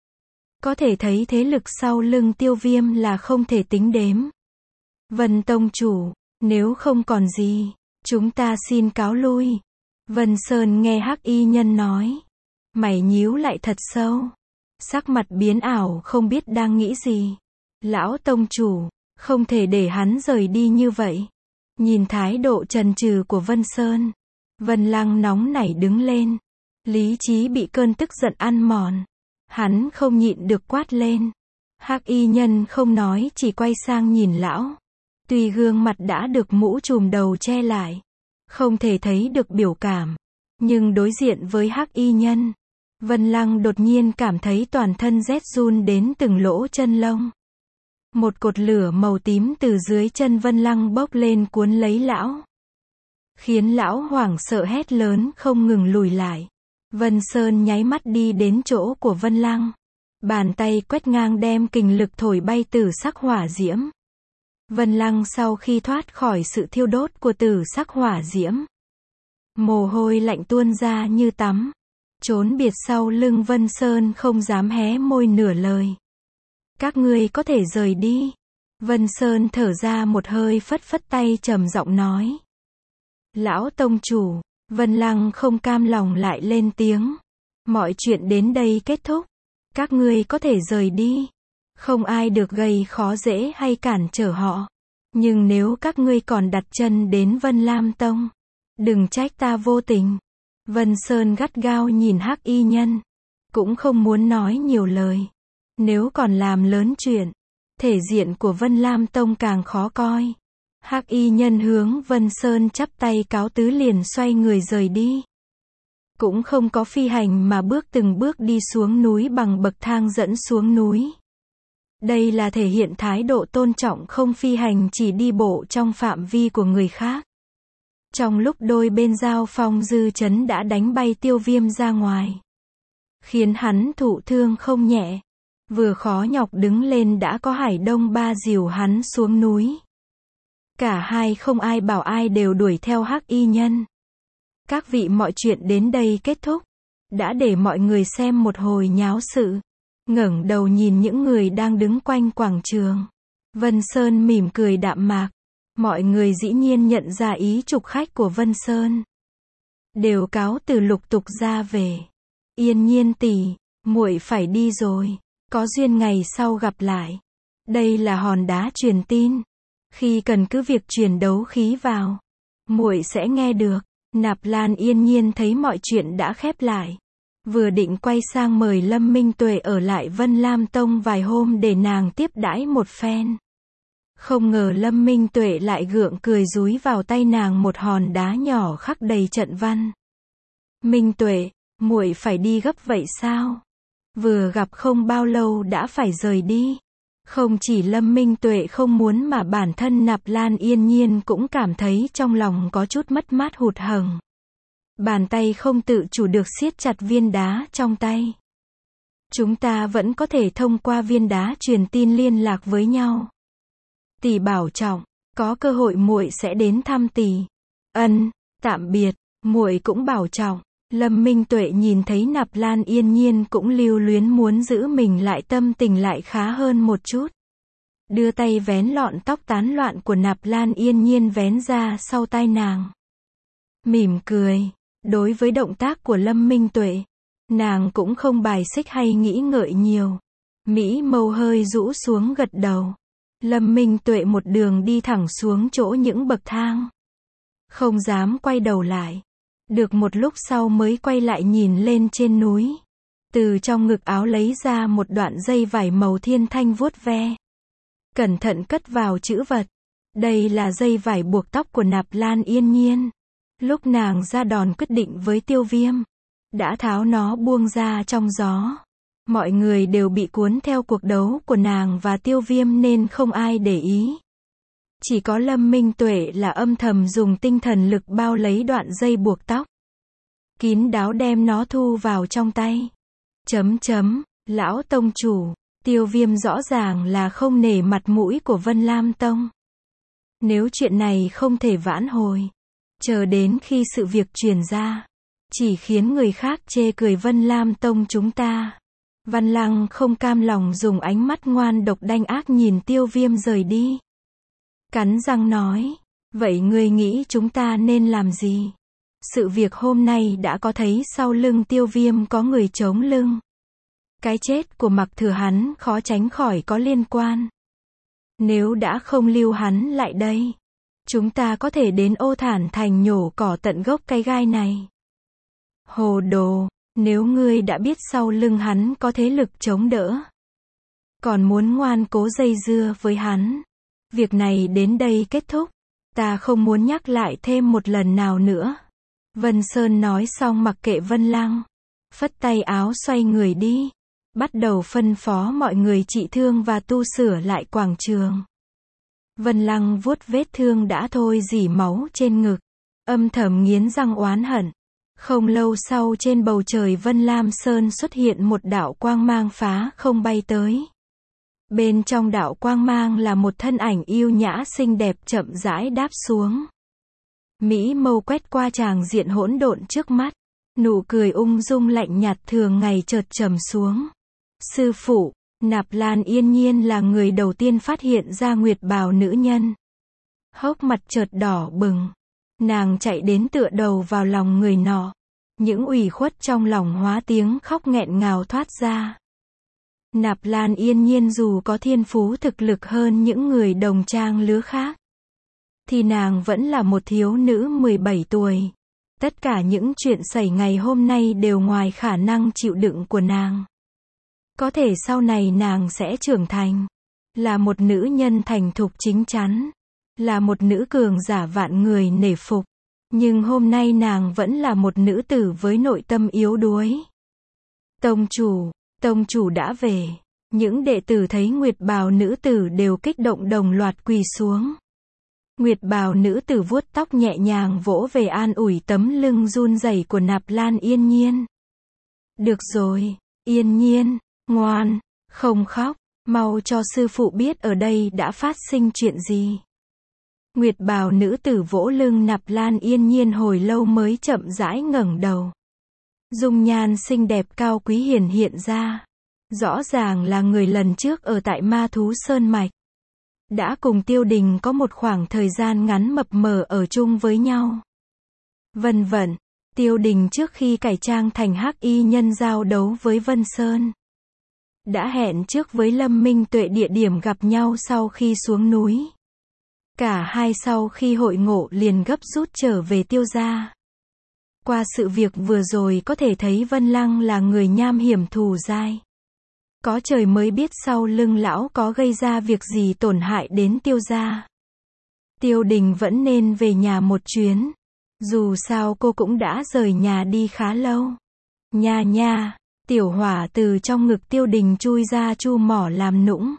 Có thể thấy thế lực sau lưng Tiêu Viêm là không thể tính đếm. Vân tông chủ, nếu không còn gì, chúng ta xin cáo lui. Vân Sơn nghe hắc y nhân nói. Mày nhíu lại thật sâu. Sắc mặt biến ảo không biết đang nghĩ gì. Lão tông chủ, không thể để hắn rời đi như vậy. Nhìn thái độ chần chừ của Vân Sơn. Vân Lăng nóng nảy đứng lên. Lý trí bị cơn tức giận ăn mòn. Hắn không nhịn được quát lên. Hắc y nhân không nói chỉ quay sang nhìn lão. Tuy gương mặt đã được mũ trùm đầu che lại. Không thể thấy được biểu cảm. Nhưng đối diện với hắc y nhân. Vân Lăng đột nhiên cảm thấy toàn thân rét run đến từng lỗ chân lông. Một cột lửa màu tím từ dưới chân Vân Lăng bốc lên cuốn lấy lão. Khiến lão hoảng sợ hét lớn không ngừng lùi lại. Vân Sơn nháy mắt đi đến chỗ của Vân Lăng. Bàn tay quét ngang đem kình lực thổi bay tử sắc hỏa diễm. Vân Lăng sau khi thoát khỏi sự thiêu đốt của tử sắc hỏa diễm. Mồ hôi lạnh tuôn ra như tắm. Trốn biệt sau lưng Vân Sơn không dám hé môi nửa lời. Các ngươi có thể rời đi. Vân Sơn thở ra một hơi phất phất tay trầm giọng nói. Lão tông chủ, Vân Lăng không cam lòng lại lên tiếng. Mọi chuyện đến đây kết thúc. Các ngươi có thể rời đi. Không ai được gây khó dễ hay cản trở họ. Nhưng nếu các ngươi còn đặt chân đến Vân Lam Tông, đừng trách ta vô tình. Vân Sơn gắt gao nhìn Hắc Y Nhân, cũng không muốn nói nhiều lời. Nếu còn làm lớn chuyện, thể diện của Vân Lam Tông càng khó coi. Hắc Y Nhân hướng Vân Sơn chắp tay cáo tứ liền xoay người rời đi. Cũng không có phi hành mà bước từng bước đi xuống núi bằng bậc thang dẫn xuống núi. Đây là thể hiện thái độ tôn trọng, không phi hành chỉ đi bộ trong phạm vi của người khác. Trong lúc đôi bên giao phong, Dư Chấn đã đánh bay Tiêu Viêm ra ngoài, khiến hắn thụ thương không nhẹ. Vừa khó nhọc đứng lên đã có Hải Đông Ba dìu hắn xuống núi. Cả hai không ai bảo ai đều đuổi theo Hắc Y Nhân. Các vị, mọi chuyện đến đây kết thúc. Đã để mọi người xem một hồi nháo sự. Ngẩng đầu nhìn những người đang đứng quanh quảng trường. Vân Sơn mỉm cười đạm mạc. Mọi người dĩ nhiên nhận ra ý trục khách của Vân Sơn. Đều cáo từ lục tục ra về. Yên Nhiên tỷ, muội phải đi rồi. Có duyên ngày sau gặp lại. Đây là hòn đá truyền tin. Khi cần cứ việc truyền đấu khí vào. Muội sẽ nghe được. Nạp Lan Yên Nhiên thấy mọi chuyện đã khép lại. Vừa định quay sang mời Lâm Minh Tuệ ở lại Vân Lam Tông vài hôm để nàng tiếp đãi một phen. Không ngờ Lâm Minh Tuệ lại gượng cười dúi vào tay nàng một hòn đá nhỏ khắc đầy trận văn. Minh Tuệ, muội phải đi gấp vậy sao? Vừa gặp không bao lâu đã phải rời đi. Không chỉ Lâm Minh Tuệ không muốn mà bản thân Nạp Lan Yên Nhiên cũng cảm thấy trong lòng có chút mất mát hụt hẫng. Bàn tay không tự chủ được siết chặt viên đá trong tay. Chúng ta vẫn có thể thông qua viên đá truyền tin liên lạc với nhau. Tỷ bảo trọng, có cơ hội muội sẽ đến thăm tỷ. Ân, tạm biệt, muội cũng bảo trọng. Lâm Minh Tuệ nhìn thấy Nạp Lan Yên Nhiên cũng lưu luyến muốn giữ mình lại, tâm tình lại khá hơn một chút. Đưa tay vén lọn tóc tán loạn của Nạp Lan Yên Nhiên vén ra sau tai nàng. Mỉm cười, đối với động tác của Lâm Minh Tuệ, nàng cũng không bài xích hay nghĩ ngợi nhiều. Mỹ mâu hơi rũ xuống gật đầu. Lâm Minh Tuệ một đường đi thẳng xuống chỗ những bậc thang. Không dám quay đầu lại. Được một lúc sau mới quay lại nhìn lên trên núi. Từ trong ngực áo lấy ra một đoạn dây vải màu thiên thanh vuốt ve. Cẩn thận cất vào chữ vật. Đây là dây vải buộc tóc của Nạp Lan Yên Nhiên. Lúc nàng ra đòn quyết định với Tiêu Viêm, đã tháo nó buông ra trong gió. Mọi người đều bị cuốn theo cuộc đấu của nàng và Tiêu Viêm nên không ai để ý. Chỉ có Lâm Minh Tuệ là âm thầm dùng tinh thần lực bao lấy đoạn dây buộc tóc. Kín đáo đem nó thu vào trong tay. Chấm chấm, lão tông chủ, Tiêu Viêm rõ ràng là không nể mặt mũi của Vân Lam Tông. Nếu chuyện này không thể vãn hồi, chờ đến khi sự việc truyền ra, chỉ khiến người khác chê cười Vân Lam Tông chúng ta. Văn Lăng không cam lòng dùng ánh mắt ngoan độc đanh ác nhìn Tiêu Viêm rời đi. Cắn răng nói, vậy ngươi nghĩ chúng ta nên làm gì? Sự việc hôm nay đã có thấy sau lưng Tiêu Viêm có người chống lưng. Cái chết của Mạc Thừa hắn khó tránh khỏi có liên quan. Nếu đã không lưu hắn lại đây, chúng ta có thể đến Ô Thản Thành nhổ cỏ tận gốc cái gai này. Hồ đồ, nếu ngươi đã biết sau lưng hắn có thế lực chống đỡ, còn muốn ngoan cố dây dưa với hắn. Việc này đến đây kết thúc, ta không muốn nhắc lại thêm một lần nào nữa. Vân Sơn nói xong mặc kệ Vân Lăng, phất tay áo xoay người đi, bắt đầu phân phó mọi người trị thương và tu sửa lại quảng trường. Vân Lăng vuốt vết thương đã thôi rỉ máu trên ngực, âm thầm nghiến răng oán hận. Không lâu sau trên bầu trời Vân Lam Sơn xuất hiện một đạo quang mang phá không bay tới. Bên trong đạo quang mang là một thân ảnh yêu nhã xinh đẹp chậm rãi đáp xuống. Mỹ mâu quét qua tràng diện hỗn độn trước mắt, nụ cười ung dung lạnh nhạt thường ngày chợt trầm xuống. Sư phụ, Nạp Lan Yên Nhiên là người đầu tiên phát hiện ra nguyệt bào nữ nhân. Hốc mặt chợt đỏ bừng, nàng chạy đến tựa đầu vào lòng người nọ. Những ủy khuất trong lòng hóa tiếng khóc nghẹn ngào thoát ra. Nạp Lan Yên Nhiên dù có thiên phú thực lực hơn những người đồng trang lứa khác, thì nàng vẫn là một thiếu nữ mười bảy tuổi. Tất cả những chuyện xảy ngày hôm nay đều ngoài khả năng chịu đựng của nàng. Có thể sau này nàng sẽ trưởng thành, là một nữ nhân thành thục chính chắn, là một nữ cường giả vạn người nể phục. Nhưng hôm nay nàng vẫn là một nữ tử với nội tâm yếu đuối. Tông chủ, tông chủ đã về. Những đệ tử thấy Nguyệt bào nữ tử đều kích động đồng loạt quỳ xuống. Nguyệt bào nữ tử vuốt tóc nhẹ nhàng vỗ về an ủi tấm lưng run rẩy của Nạp Lan Yên Nhiên. Được rồi, Yên Nhiên, ngoan, không khóc, mau cho sư phụ biết ở đây đã phát sinh chuyện gì. Nguyệt bào nữ tử vỗ lưng Nạp Lan Yên Nhiên hồi lâu mới chậm rãi ngẩng đầu. Dung nhan xinh đẹp cao quý hiển hiện ra. Rõ ràng là người lần trước ở tại Ma Thú Sơn Mạch. Đã cùng Tiêu Đình có một khoảng thời gian ngắn mập mờ ở chung với nhau. Vân vân, Tiêu Đình trước khi cải trang thành hắc y nhân giao đấu với Vân Sơn, đã hẹn trước với Lâm Minh Tuệ địa điểm gặp nhau sau khi xuống núi. Cả hai sau khi hội ngộ liền gấp rút trở về Tiêu gia. Qua sự việc vừa rồi có thể thấy Vân Lăng là người nham hiểm thù dai. Có trời mới biết sau lưng lão có gây ra việc gì tổn hại đến Tiêu gia. Tiêu Đình vẫn nên về nhà một chuyến. Dù sao cô cũng đã rời nhà đi khá lâu. Nha nha, Tiểu Hỏa từ trong ngực Tiêu Đình chui ra chu mỏ làm nũng.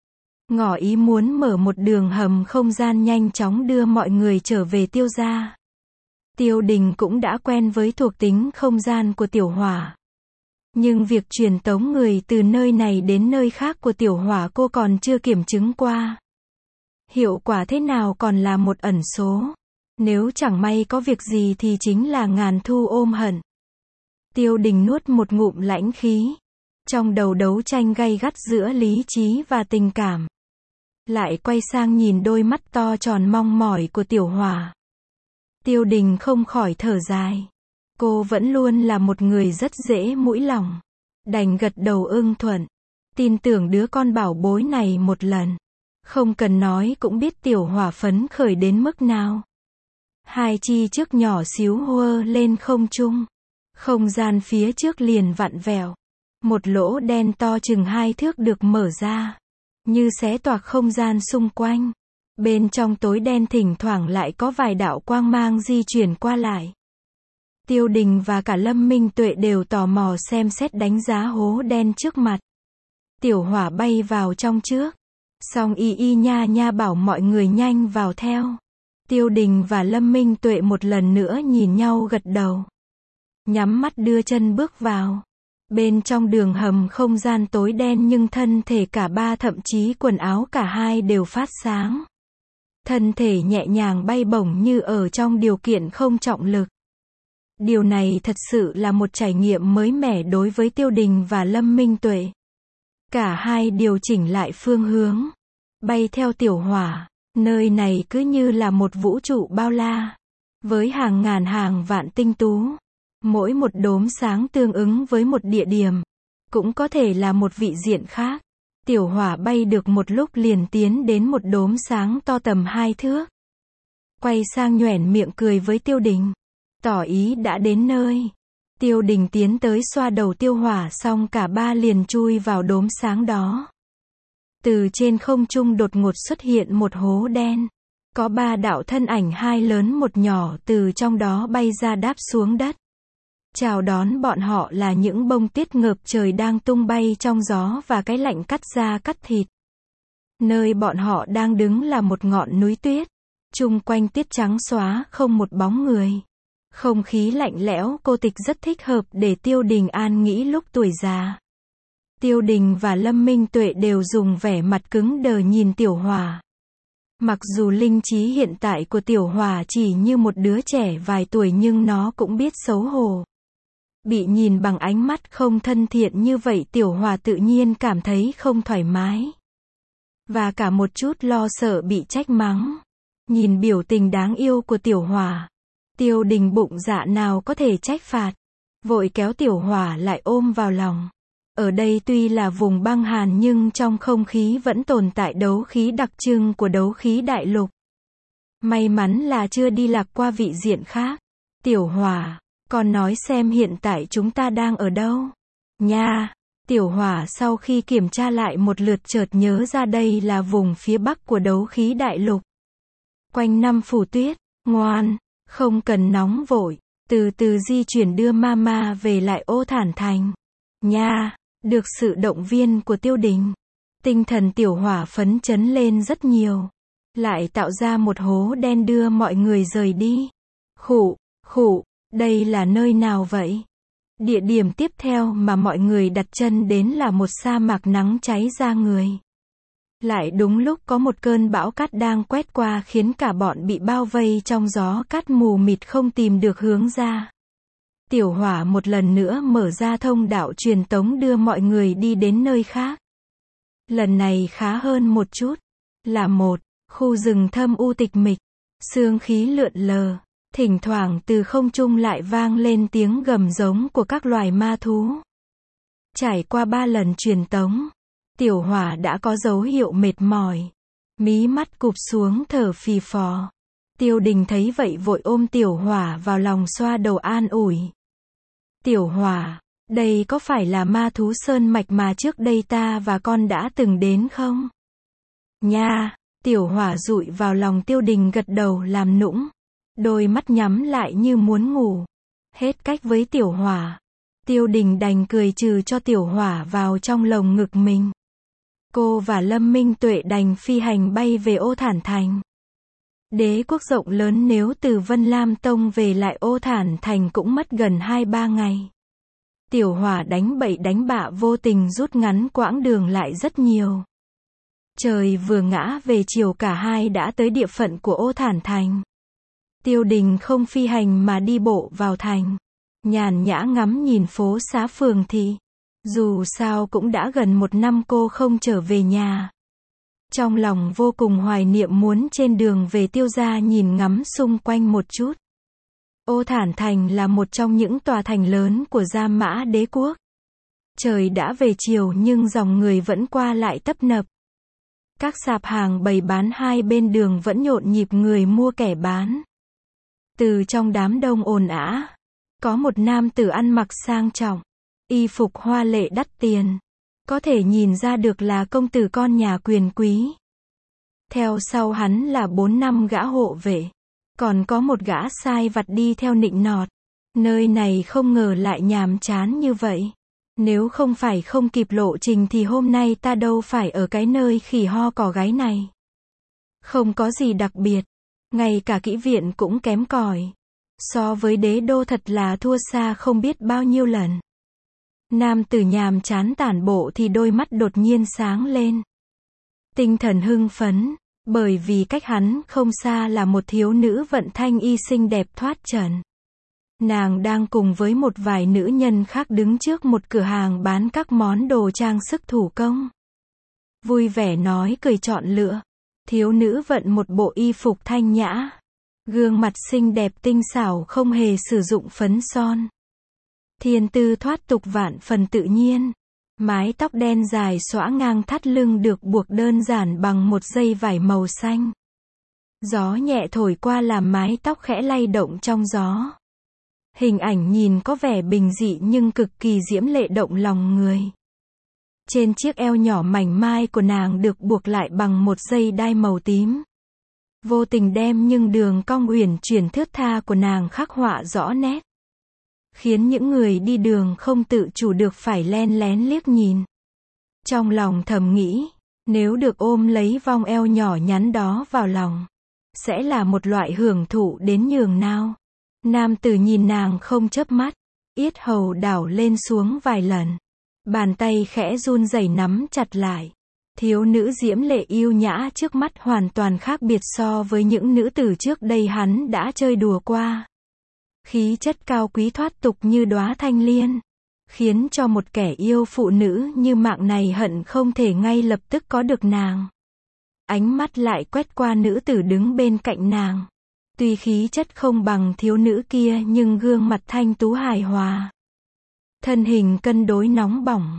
Ngỏ ý muốn mở một đường hầm không gian nhanh chóng đưa mọi người trở về Tiêu gia. Tiêu Đình cũng đã quen với thuộc tính không gian của Tiểu Hỏa. Nhưng việc truyền tống người từ nơi này đến nơi khác của Tiểu Hỏa cô còn chưa kiểm chứng qua. Hiệu quả thế nào còn là một ẩn số. Nếu chẳng may có việc gì thì chính là ngàn thu ôm hận. Tiêu Đình nuốt một ngụm lãnh khí. Trong đầu đấu tranh gay gắt giữa lý trí và tình cảm. Lại quay sang nhìn đôi mắt to tròn mong mỏi của Tiểu Hỏa. Tiêu Đình không khỏi thở dài. Cô vẫn luôn là một người rất dễ mũi lòng. Đành gật đầu ưng thuận. Tin tưởng đứa con bảo bối này một lần. Không cần nói cũng biết Tiểu Hỏa phấn khởi đến mức nào. Hai chi trước nhỏ xíu hơ lên không trung. Không gian phía trước liền vặn vẹo. Một lỗ đen to chừng hai thước được mở ra. Như xé toạc không gian xung quanh. Bên trong tối đen thỉnh thoảng lại có vài đạo quang mang di chuyển qua lại. Tiêu Đình và cả Lâm Minh Tuệ đều tò mò xem xét đánh giá hố đen trước mặt. Tiểu Hỏa bay vào trong trước. Xong y y nha nha bảo mọi người nhanh vào theo. Tiêu Đình và Lâm Minh Tuệ một lần nữa nhìn nhau gật đầu. Nhắm mắt đưa chân bước vào. Bên trong đường hầm không gian tối đen nhưng thân thể cả ba thậm chí quần áo cả hai đều phát sáng. Thân thể nhẹ nhàng bay bổng như ở trong điều kiện không trọng lực. Điều này thật sự là một trải nghiệm mới mẻ đối với Tiêu Đình và Lâm Minh Tuệ. Cả hai điều chỉnh lại phương hướng. Bay theo Tiểu Hỏa. Nơi này cứ như là một vũ trụ bao la. Với hàng ngàn hàng vạn tinh tú. Mỗi một đốm sáng tương ứng với một địa điểm. Cũng có thể là một vị diện khác. Tiểu Hỏa bay được một lúc liền tiến đến một đốm sáng to tầm hai thước. Quay sang nhoẻn miệng cười với Tiêu Đình. Tỏ ý đã đến nơi. Tiêu Đình tiến tới xoa đầu Tiêu Hỏa xong cả ba liền chui vào đốm sáng đó. Từ trên không trung đột ngột xuất hiện một hố đen. Có ba đạo thân ảnh hai lớn một nhỏ từ trong đó bay ra đáp xuống đất. Chào đón bọn họ là những bông tuyết ngợp trời đang tung bay trong gió và cái lạnh cắt da cắt thịt. Nơi bọn họ đang đứng là một ngọn núi tuyết. Chung quanh tuyết trắng xóa không một bóng người. Không khí lạnh lẽo cô tịch rất thích hợp để Tiêu Đình an nghĩ lúc tuổi già. Tiêu Đình và Lâm Minh Tuệ đều dùng vẻ mặt cứng đờ nhìn Tiểu Hỏa. Mặc dù linh trí hiện tại của Tiểu Hỏa chỉ như một đứa trẻ vài tuổi nhưng nó cũng biết xấu hổ. Bị nhìn bằng ánh mắt không thân thiện như vậy Tiểu Hỏa tự nhiên cảm thấy không thoải mái. Và cả một chút lo sợ bị trách mắng. Nhìn biểu tình đáng yêu của Tiểu Hỏa. Tiêu Đình bụng dạ nào có thể trách phạt. Vội kéo Tiểu Hỏa lại ôm vào lòng. Ở đây tuy là vùng băng hàn nhưng trong không khí vẫn tồn tại đấu khí đặc trưng của đấu khí đại lục. May mắn là chưa đi lạc qua vị diện khác. Tiểu Hỏa, con nói xem hiện tại chúng ta đang ở đâu? Nha! Tiểu Hỏa sau khi kiểm tra lại một lượt chợt nhớ ra đây là vùng phía bắc của đấu khí đại lục. Quanh năm phủ tuyết, ngoan, không cần nóng vội, từ từ di chuyển đưa Mama về lại Ô Thản Thành. Nha! Được sự động viên của Tiêu Đình, tinh thần Tiểu Hỏa phấn chấn lên rất nhiều. Lại tạo ra một hố đen đưa mọi người rời đi. Khụ, khụ, đây là nơi nào vậy? Địa điểm tiếp theo mà mọi người đặt chân đến là một sa mạc nắng cháy da người. Lại đúng lúc có một cơn bão cát đang quét qua khiến cả bọn bị bao vây trong gió cát mù mịt không tìm được hướng ra. Tiểu Hỏa một lần nữa mở ra thông đạo truyền tống đưa mọi người đi đến nơi khác. Lần này khá hơn một chút. Là một khu rừng thâm u tịch mịch. Sương khí lượn lờ. Thỉnh thoảng từ không trung lại vang lên tiếng gầm giống của các loài ma thú. Trải qua ba lần truyền tống, Tiểu Hỏa đã có dấu hiệu mệt mỏi. Mí mắt cụp xuống thở phì phò. Tiêu Đình thấy vậy vội ôm Tiểu Hỏa vào lòng xoa đầu an ủi. Tiểu Hỏa, đây có phải là ma thú sơn mạch mà trước đây ta và con đã từng đến không? Nha! Tiểu Hỏa dụi vào lòng Tiêu Đình gật đầu làm nũng. Đôi mắt nhắm lại như muốn ngủ. Hết cách với Tiểu Hỏa. Tiêu Đình đành cười trừ cho Tiểu Hỏa vào trong lồng ngực mình. Cô và Lâm Minh Tuệ đành phi hành bay về Ô Thản Thành. Đế quốc rộng lớn nếu từ Vân Lam Tông về lại Ô Thản Thành cũng mất gần hai ba ngày. Tiểu Hỏa đánh bậy đánh bạ vô tình rút ngắn quãng đường lại rất nhiều. Trời vừa ngã về chiều cả hai đã tới địa phận của Ô Thản Thành. Tiêu Đình không phi hành mà đi bộ vào thành. Nhàn nhã ngắm nhìn phố xá phường thị. Dù sao cũng đã gần một năm cô không trở về nhà. Trong lòng vô cùng hoài niệm muốn trên đường về Tiêu gia nhìn ngắm xung quanh một chút. Ô Thản Thành là một trong những tòa thành lớn của Gia Mã Đế quốc. Trời đã về chiều nhưng dòng người vẫn qua lại tấp nập. Các sạp hàng bày bán hai bên đường vẫn nhộn nhịp người mua kẻ bán. Từ trong đám đông ồn ào, có một nam tử ăn mặc sang trọng, y phục hoa lệ đắt tiền. Có thể nhìn ra được là công tử con nhà quyền quý. Theo sau hắn là bốn năm gã hộ vệ. Còn có một gã sai vặt đi theo nịnh nọt. Nơi này không ngờ lại nhàm chán như vậy. Nếu không phải không kịp lộ trình thì hôm nay ta đâu phải ở cái nơi khỉ ho cò gáy này. Không có gì đặc biệt. Ngay cả kỹ viện cũng kém cỏi. So với đế đô thật là thua xa không biết bao nhiêu lần. Nam tử nhàm chán tản bộ thì đôi mắt đột nhiên sáng lên. Tinh thần hưng phấn, bởi vì cách hắn không xa là một thiếu nữ vận thanh y xinh đẹp thoát trần. Nàng đang cùng với một vài nữ nhân khác đứng trước một cửa hàng bán các món đồ trang sức thủ công. Vui vẻ nói cười chọn lựa. Thiếu nữ vận một bộ y phục thanh nhã. Gương mặt xinh đẹp tinh xảo không hề sử dụng phấn son. Thiên tư thoát tục vạn phần tự nhiên. Mái tóc đen dài xõa ngang thắt lưng được buộc đơn giản bằng một dây vải màu xanh. Gió nhẹ thổi qua làm mái tóc khẽ lay động trong gió. Hình ảnh nhìn có vẻ bình dị nhưng cực kỳ diễm lệ động lòng người. Trên chiếc eo nhỏ mảnh mai của nàng được buộc lại bằng một dây đai màu tím. Vô tình đem nhưng đường cong uyển chuyển thướt tha của nàng khắc họa rõ nét. Khiến những người đi đường không tự chủ được phải len lén liếc nhìn. Trong lòng thầm nghĩ, nếu được ôm lấy vòng eo nhỏ nhắn đó vào lòng, sẽ là một loại hưởng thụ đến nhường nào. Nam tử nhìn nàng không chớp mắt, yết hầu đảo lên xuống vài lần. Bàn tay khẽ run rẩy nắm chặt lại. Thiếu nữ diễm lệ yêu nhã trước mắt hoàn toàn khác biệt so với những nữ tử trước đây hắn đã chơi đùa qua. Khí chất cao quý thoát tục như đóa thanh liên, khiến cho một kẻ yêu phụ nữ như mạng này hận không thể ngay lập tức có được nàng. Ánh mắt lại quét qua nữ tử đứng bên cạnh nàng. Tuy khí chất không bằng thiếu nữ kia nhưng gương mặt thanh tú hài hòa. Thân hình cân đối nóng bỏng,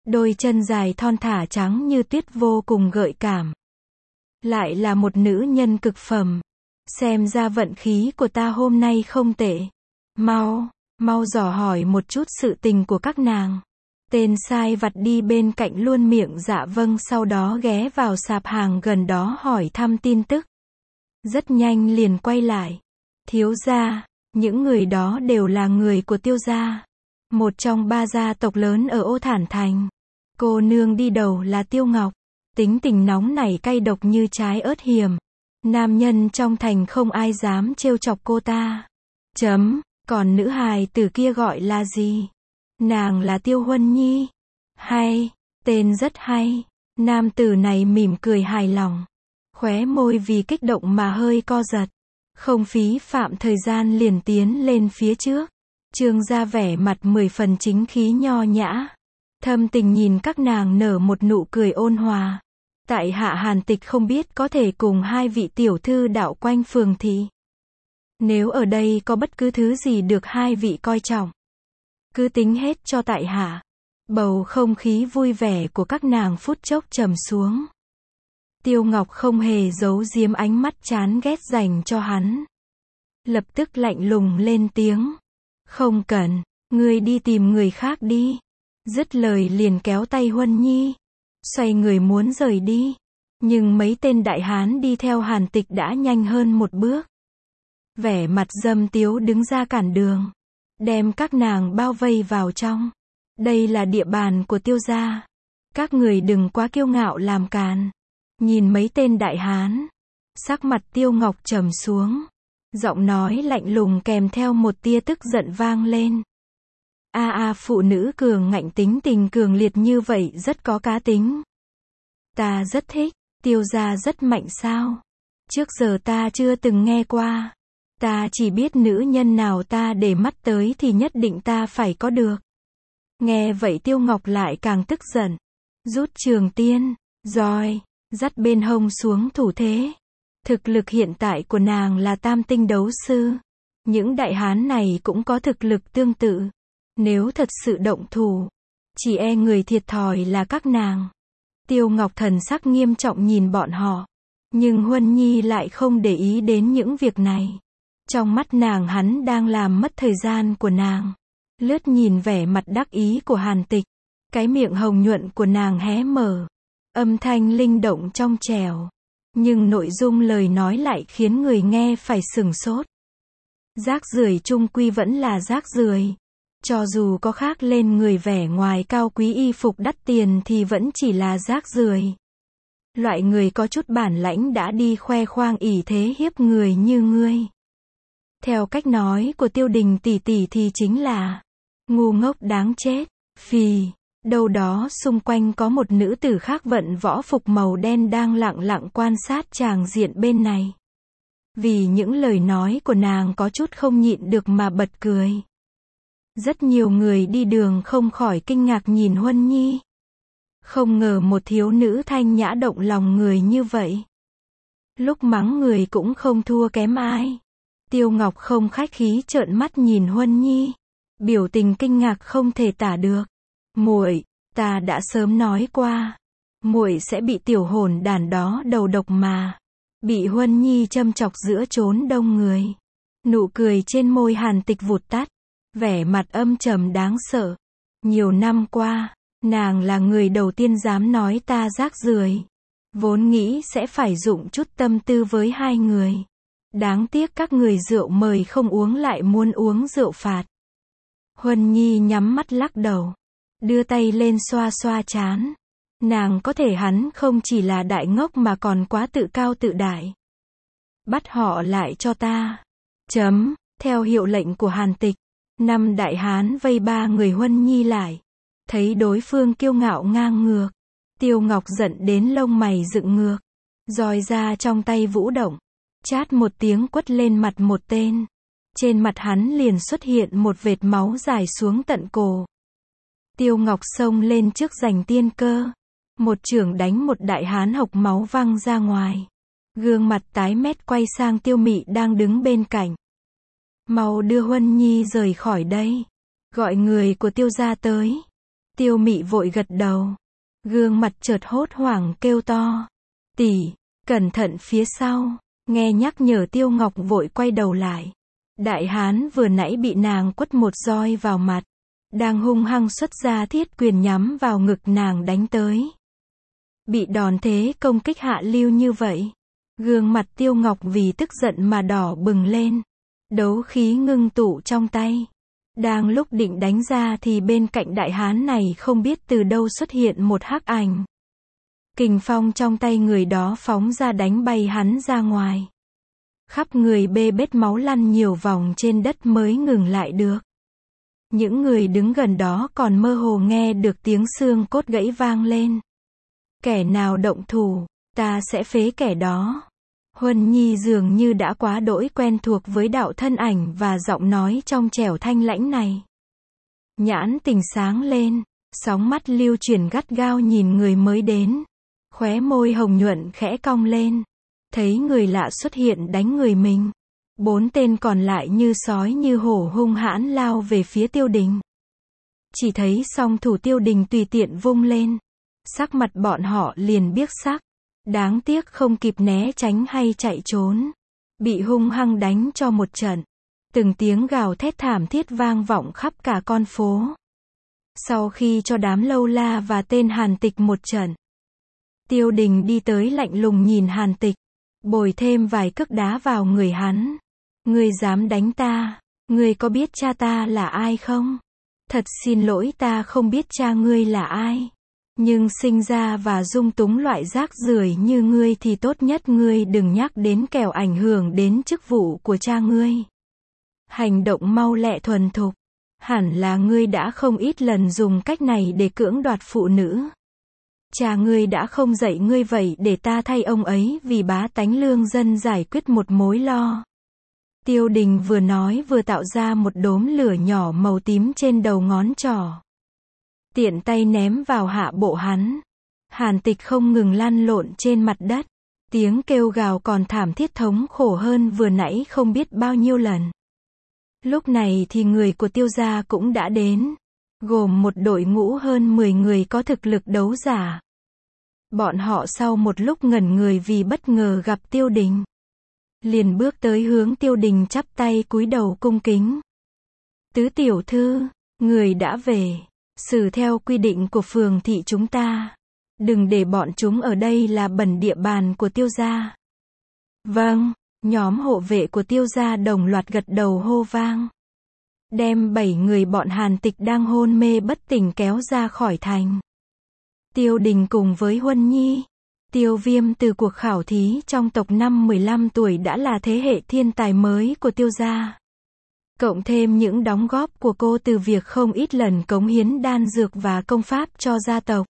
Đôi chân dài thon thả trắng như tuyết vô cùng gợi cảm. Lại là một nữ nhân cực phẩm. Xem ra vận khí của ta hôm nay không tệ. Mau, mau dò hỏi một chút sự tình của các nàng. Tên sai vặt đi bên cạnh luôn miệng dạ vâng, sau đó ghé vào sạp hàng gần đó hỏi thăm tin tức. Rất nhanh liền quay lại. Thiếu gia, những người đó đều là người của Tiêu gia, một trong ba gia tộc lớn ở Ô Thản Thành. Cô nương đi đầu là Tiêu Ngọc, tính tình nóng nảy cay độc như trái ớt hiểm. Nam nhân trong thành không ai dám trêu chọc cô ta. Chấm, còn nữ hài tử kia gọi là gì? Nàng là Tiêu Huân Nhi. Hay, tên rất hay. Nam tử này mỉm cười hài lòng. Khóe môi vì kích động mà hơi co giật. Không phí phạm thời gian liền tiến lên phía trước. Trương gia vẻ mặt mười phần chính khí nho nhã. Thâm tình nhìn các nàng nở một nụ cười ôn hòa. Tại hạ Hàn Tịch không biết có thể cùng hai vị tiểu thư đạo quanh phường thị. Nếu ở đây có bất cứ thứ gì được hai vị coi trọng, cứ tính hết cho tại hạ. Bầu không khí vui vẻ của các nàng phút chốc trầm xuống. Tiêu Ngọc không hề giấu giếm ánh mắt chán ghét dành cho hắn. Lập tức lạnh lùng lên tiếng. Không cần, ngươi đi tìm người khác đi. Dứt lời liền kéo tay Huân Nhi. Xoay người muốn rời đi. Nhưng mấy tên đại hán đi theo Hàn Tịch đã nhanh hơn một bước. Vẻ mặt dâm tiếu đứng ra cản đường. Đem các nàng bao vây vào trong. Đây là địa bàn của Tiêu gia. Các người đừng quá kiêu ngạo làm càn. Nhìn mấy tên đại hán. Sắc mặt Tiêu Ngọc trầm xuống. Giọng nói lạnh lùng kèm theo một tia tức giận vang lên. A a phụ nữ cường ngạnh tính tình cường liệt như vậy rất có cá tính. Ta rất thích. Tiêu gia rất mạnh sao? Trước giờ ta chưa từng nghe qua. Ta chỉ biết nữ nhân nào ta để mắt tới thì nhất định ta phải có được. Nghe vậy Tiêu Ngọc lại càng tức giận. Rút trường tiên, roi, dắt bên hông xuống thủ thế. Thực lực hiện tại của nàng là tam tinh đấu sư. Những đại hán này cũng có thực lực tương tự. Nếu thật sự động thủ, chỉ e người thiệt thòi là các nàng. Tiêu Ngọc thần sắc nghiêm trọng nhìn bọn họ. Nhưng Huân Nhi lại không để ý đến những việc này. Trong mắt nàng hắn đang làm mất thời gian của nàng. Lướt nhìn vẻ mặt đắc ý của Hàn Tịch. Cái miệng hồng nhuận của nàng hé mở. Âm thanh linh động trong trẻo. Nhưng nội dung lời nói lại khiến người nghe phải sửng sốt. Rác rưởi chung quy vẫn là rác rưởi. Cho dù có khác lên người vẻ ngoài cao quý y phục đắt tiền thì vẫn chỉ là rác rưởi. Loại người có chút bản lãnh đã đi khoe khoang ỷ thế hiếp người như ngươi. Theo cách nói của Tiêu Đình tỷ tỷ thì chính là ngu ngốc đáng chết. Phì, đâu đó xung quanh có một nữ tử khác vận võ phục màu đen đang lặng lặng quan sát tràng diện bên này. Vì những lời nói của nàng có chút không nhịn được mà bật cười. Rất nhiều người đi đường không khỏi kinh ngạc nhìn Huân Nhi. Không ngờ một thiếu nữ thanh nhã động lòng người như vậy. Lúc mắng người cũng không thua kém ai. Tiêu Ngọc không khách khí trợn mắt nhìn Huân Nhi. Biểu tình kinh ngạc không thể tả được. Muội, ta đã sớm nói qua. Muội sẽ bị tiểu hồn đàn đó đầu độc mà. Bị Huân Nhi châm chọc giữa chốn đông người. Nụ cười trên môi Hàn Tịch vụt tắt. Vẻ mặt âm trầm đáng sợ. Nhiều năm qua, nàng là người đầu tiên dám nói ta rác rưởi. Vốn nghĩ sẽ phải dụng chút tâm tư với hai người. Đáng tiếc các người rượu mời không uống lại muốn uống rượu phạt. Huân Nhi nhắm mắt lắc đầu. Đưa tay lên xoa xoa trán. Nàng có thể hắn không chỉ là đại ngốc mà còn quá tự cao tự đại. Bắt họ lại cho ta. Chấm, theo hiệu lệnh của Hàn Tịch. Năm đại hán vây ba người Huân Nhi lại. Thấy đối phương kiêu ngạo ngang ngược. Tiêu Ngọc giận đến lông mày dựng ngược. Roi ra trong tay vũ động. Chát một tiếng quất lên mặt một tên. Trên mặt hắn liền xuất hiện một vệt máu dài xuống tận cổ. Tiêu Ngọc xông lên trước giành tiên cơ. Một chưởng đánh một đại hán hộc máu văng ra ngoài. Gương mặt tái mét quay sang Tiêu Mị đang đứng bên cạnh. Mau đưa Huân Nhi rời khỏi đây. Gọi người của Tiêu gia tới. Tiêu Mị vội gật đầu. Gương mặt chợt hốt hoảng kêu to. Tỷ, cẩn thận phía sau. Nghe nhắc nhở Tiêu Ngọc vội quay đầu lại. Đại hán vừa nãy bị nàng quất một roi vào mặt. Đang hung hăng xuất ra thiết quyền nhắm vào ngực nàng đánh tới. Bị đòn thế công kích hạ lưu như vậy. Gương mặt Tiêu Ngọc vì tức giận mà đỏ bừng lên. Đấu khí ngưng tụ trong tay. Đang lúc định đánh ra thì bên cạnh đại hán này không biết từ đâu xuất hiện một hắc ảnh. Kình phong trong tay người đó phóng ra đánh bay hắn ra ngoài. Khắp người bê bết máu lăn nhiều vòng trên đất mới ngừng lại được. Những người đứng gần đó còn mơ hồ nghe được tiếng xương cốt gãy vang lên. Kẻ nào động thủ, ta sẽ phế kẻ đó. Huân Nhi dường như đã quá đỗi quen thuộc với đạo thân ảnh và giọng nói trong trẻo thanh lãnh này. Nhãn tình sáng lên, sóng mắt lưu chuyển gắt gao nhìn người mới đến. Khóe môi hồng nhuận khẽ cong lên. Thấy người lạ xuất hiện đánh người mình. Bốn tên còn lại như sói như hổ hung hãn lao về phía Tiêu Đình. Chỉ thấy song thủ Tiêu Đình tùy tiện vung lên. Sắc mặt bọn họ liền biếc sắc. Đáng tiếc không kịp né tránh hay chạy trốn. Bị hung hăng đánh cho một trận. Từng tiếng gào thét thảm thiết vang vọng khắp cả con phố. Sau khi cho đám Lâu La và tên Hàn Tịch một trận. Tiêu Đình đi tới lạnh lùng nhìn Hàn Tịch. Bồi thêm vài cước đá vào người hắn. Ngươi dám đánh ta, ngươi có biết cha ta là ai không? Thật xin lỗi, ta không biết cha ngươi là ai. Nhưng sinh ra và dung túng loại rác rưởi như ngươi thì tốt nhất ngươi đừng nhắc đến kẻo ảnh hưởng đến chức vụ của cha ngươi. Hành động mau lẹ thuần thục. Hẳn là ngươi đã không ít lần dùng cách này để cưỡng đoạt phụ nữ. Cha ngươi đã không dạy ngươi vậy để ta thay ông ấy vì bá tánh lương dân giải quyết một mối lo. Tiêu Đình vừa nói vừa tạo ra một đốm lửa nhỏ màu tím trên đầu ngón trỏ. Tiện tay ném vào hạ bộ hắn. Hàn Tịch không ngừng lăn lộn trên mặt đất. Tiếng kêu gào còn thảm thiết thống khổ hơn vừa nãy không biết bao nhiêu lần. Lúc này thì người của Tiêu gia cũng đã đến. Gồm một đội ngũ hơn mười người có thực lực đấu giả. Bọn họ sau một lúc ngẩn người vì bất ngờ gặp Tiêu Đình. Liền bước tới hướng Tiêu Đình chắp tay cúi đầu cung kính. Tứ tiểu thư, người đã về. Xử theo quy định của phường thị chúng ta. Đừng để bọn chúng ở đây là bẩn địa bàn của Tiêu gia. Vâng, nhóm hộ vệ của Tiêu gia đồng loạt gật đầu hô vang. Đem bảy người bọn Hàn Tịch đang hôn mê bất tỉnh kéo ra khỏi thành. Tiêu Đình cùng với Huân Nhi, Tiêu Viêm từ cuộc khảo thí trong tộc năm mười lăm tuổi đã là thế hệ thiên tài mới của Tiêu gia. Cộng thêm những đóng góp của cô từ việc không ít lần cống hiến đan dược và công pháp cho gia tộc.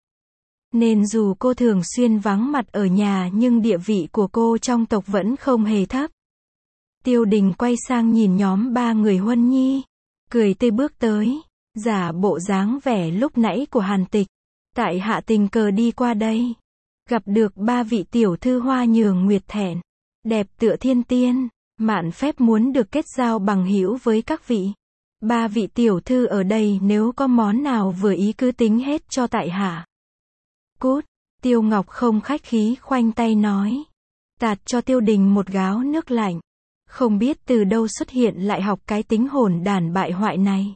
Nên dù cô thường xuyên vắng mặt ở nhà nhưng địa vị của cô trong tộc vẫn không hề thấp. Tiêu Đình quay sang nhìn nhóm ba người Huân Nhi. Cười tươi bước tới. Giả bộ dáng vẻ lúc nãy của Hàn Tịch. Tại hạ tình cờ đi qua đây. Gặp được ba vị tiểu thư Hoa Nhường Nguyệt Thẹn. Đẹp tựa thiên tiên. Mạn phép muốn được kết giao bằng hữu với các vị. Ba vị tiểu thư ở đây nếu có món nào vừa ý cứ tính hết cho tại hạ. Cút. Tiêu Ngọc không khách khí khoanh tay nói. Tạt cho Tiêu Đình một gáo nước lạnh. Không biết từ đâu xuất hiện lại học cái tính hồn đàn bại hoại này.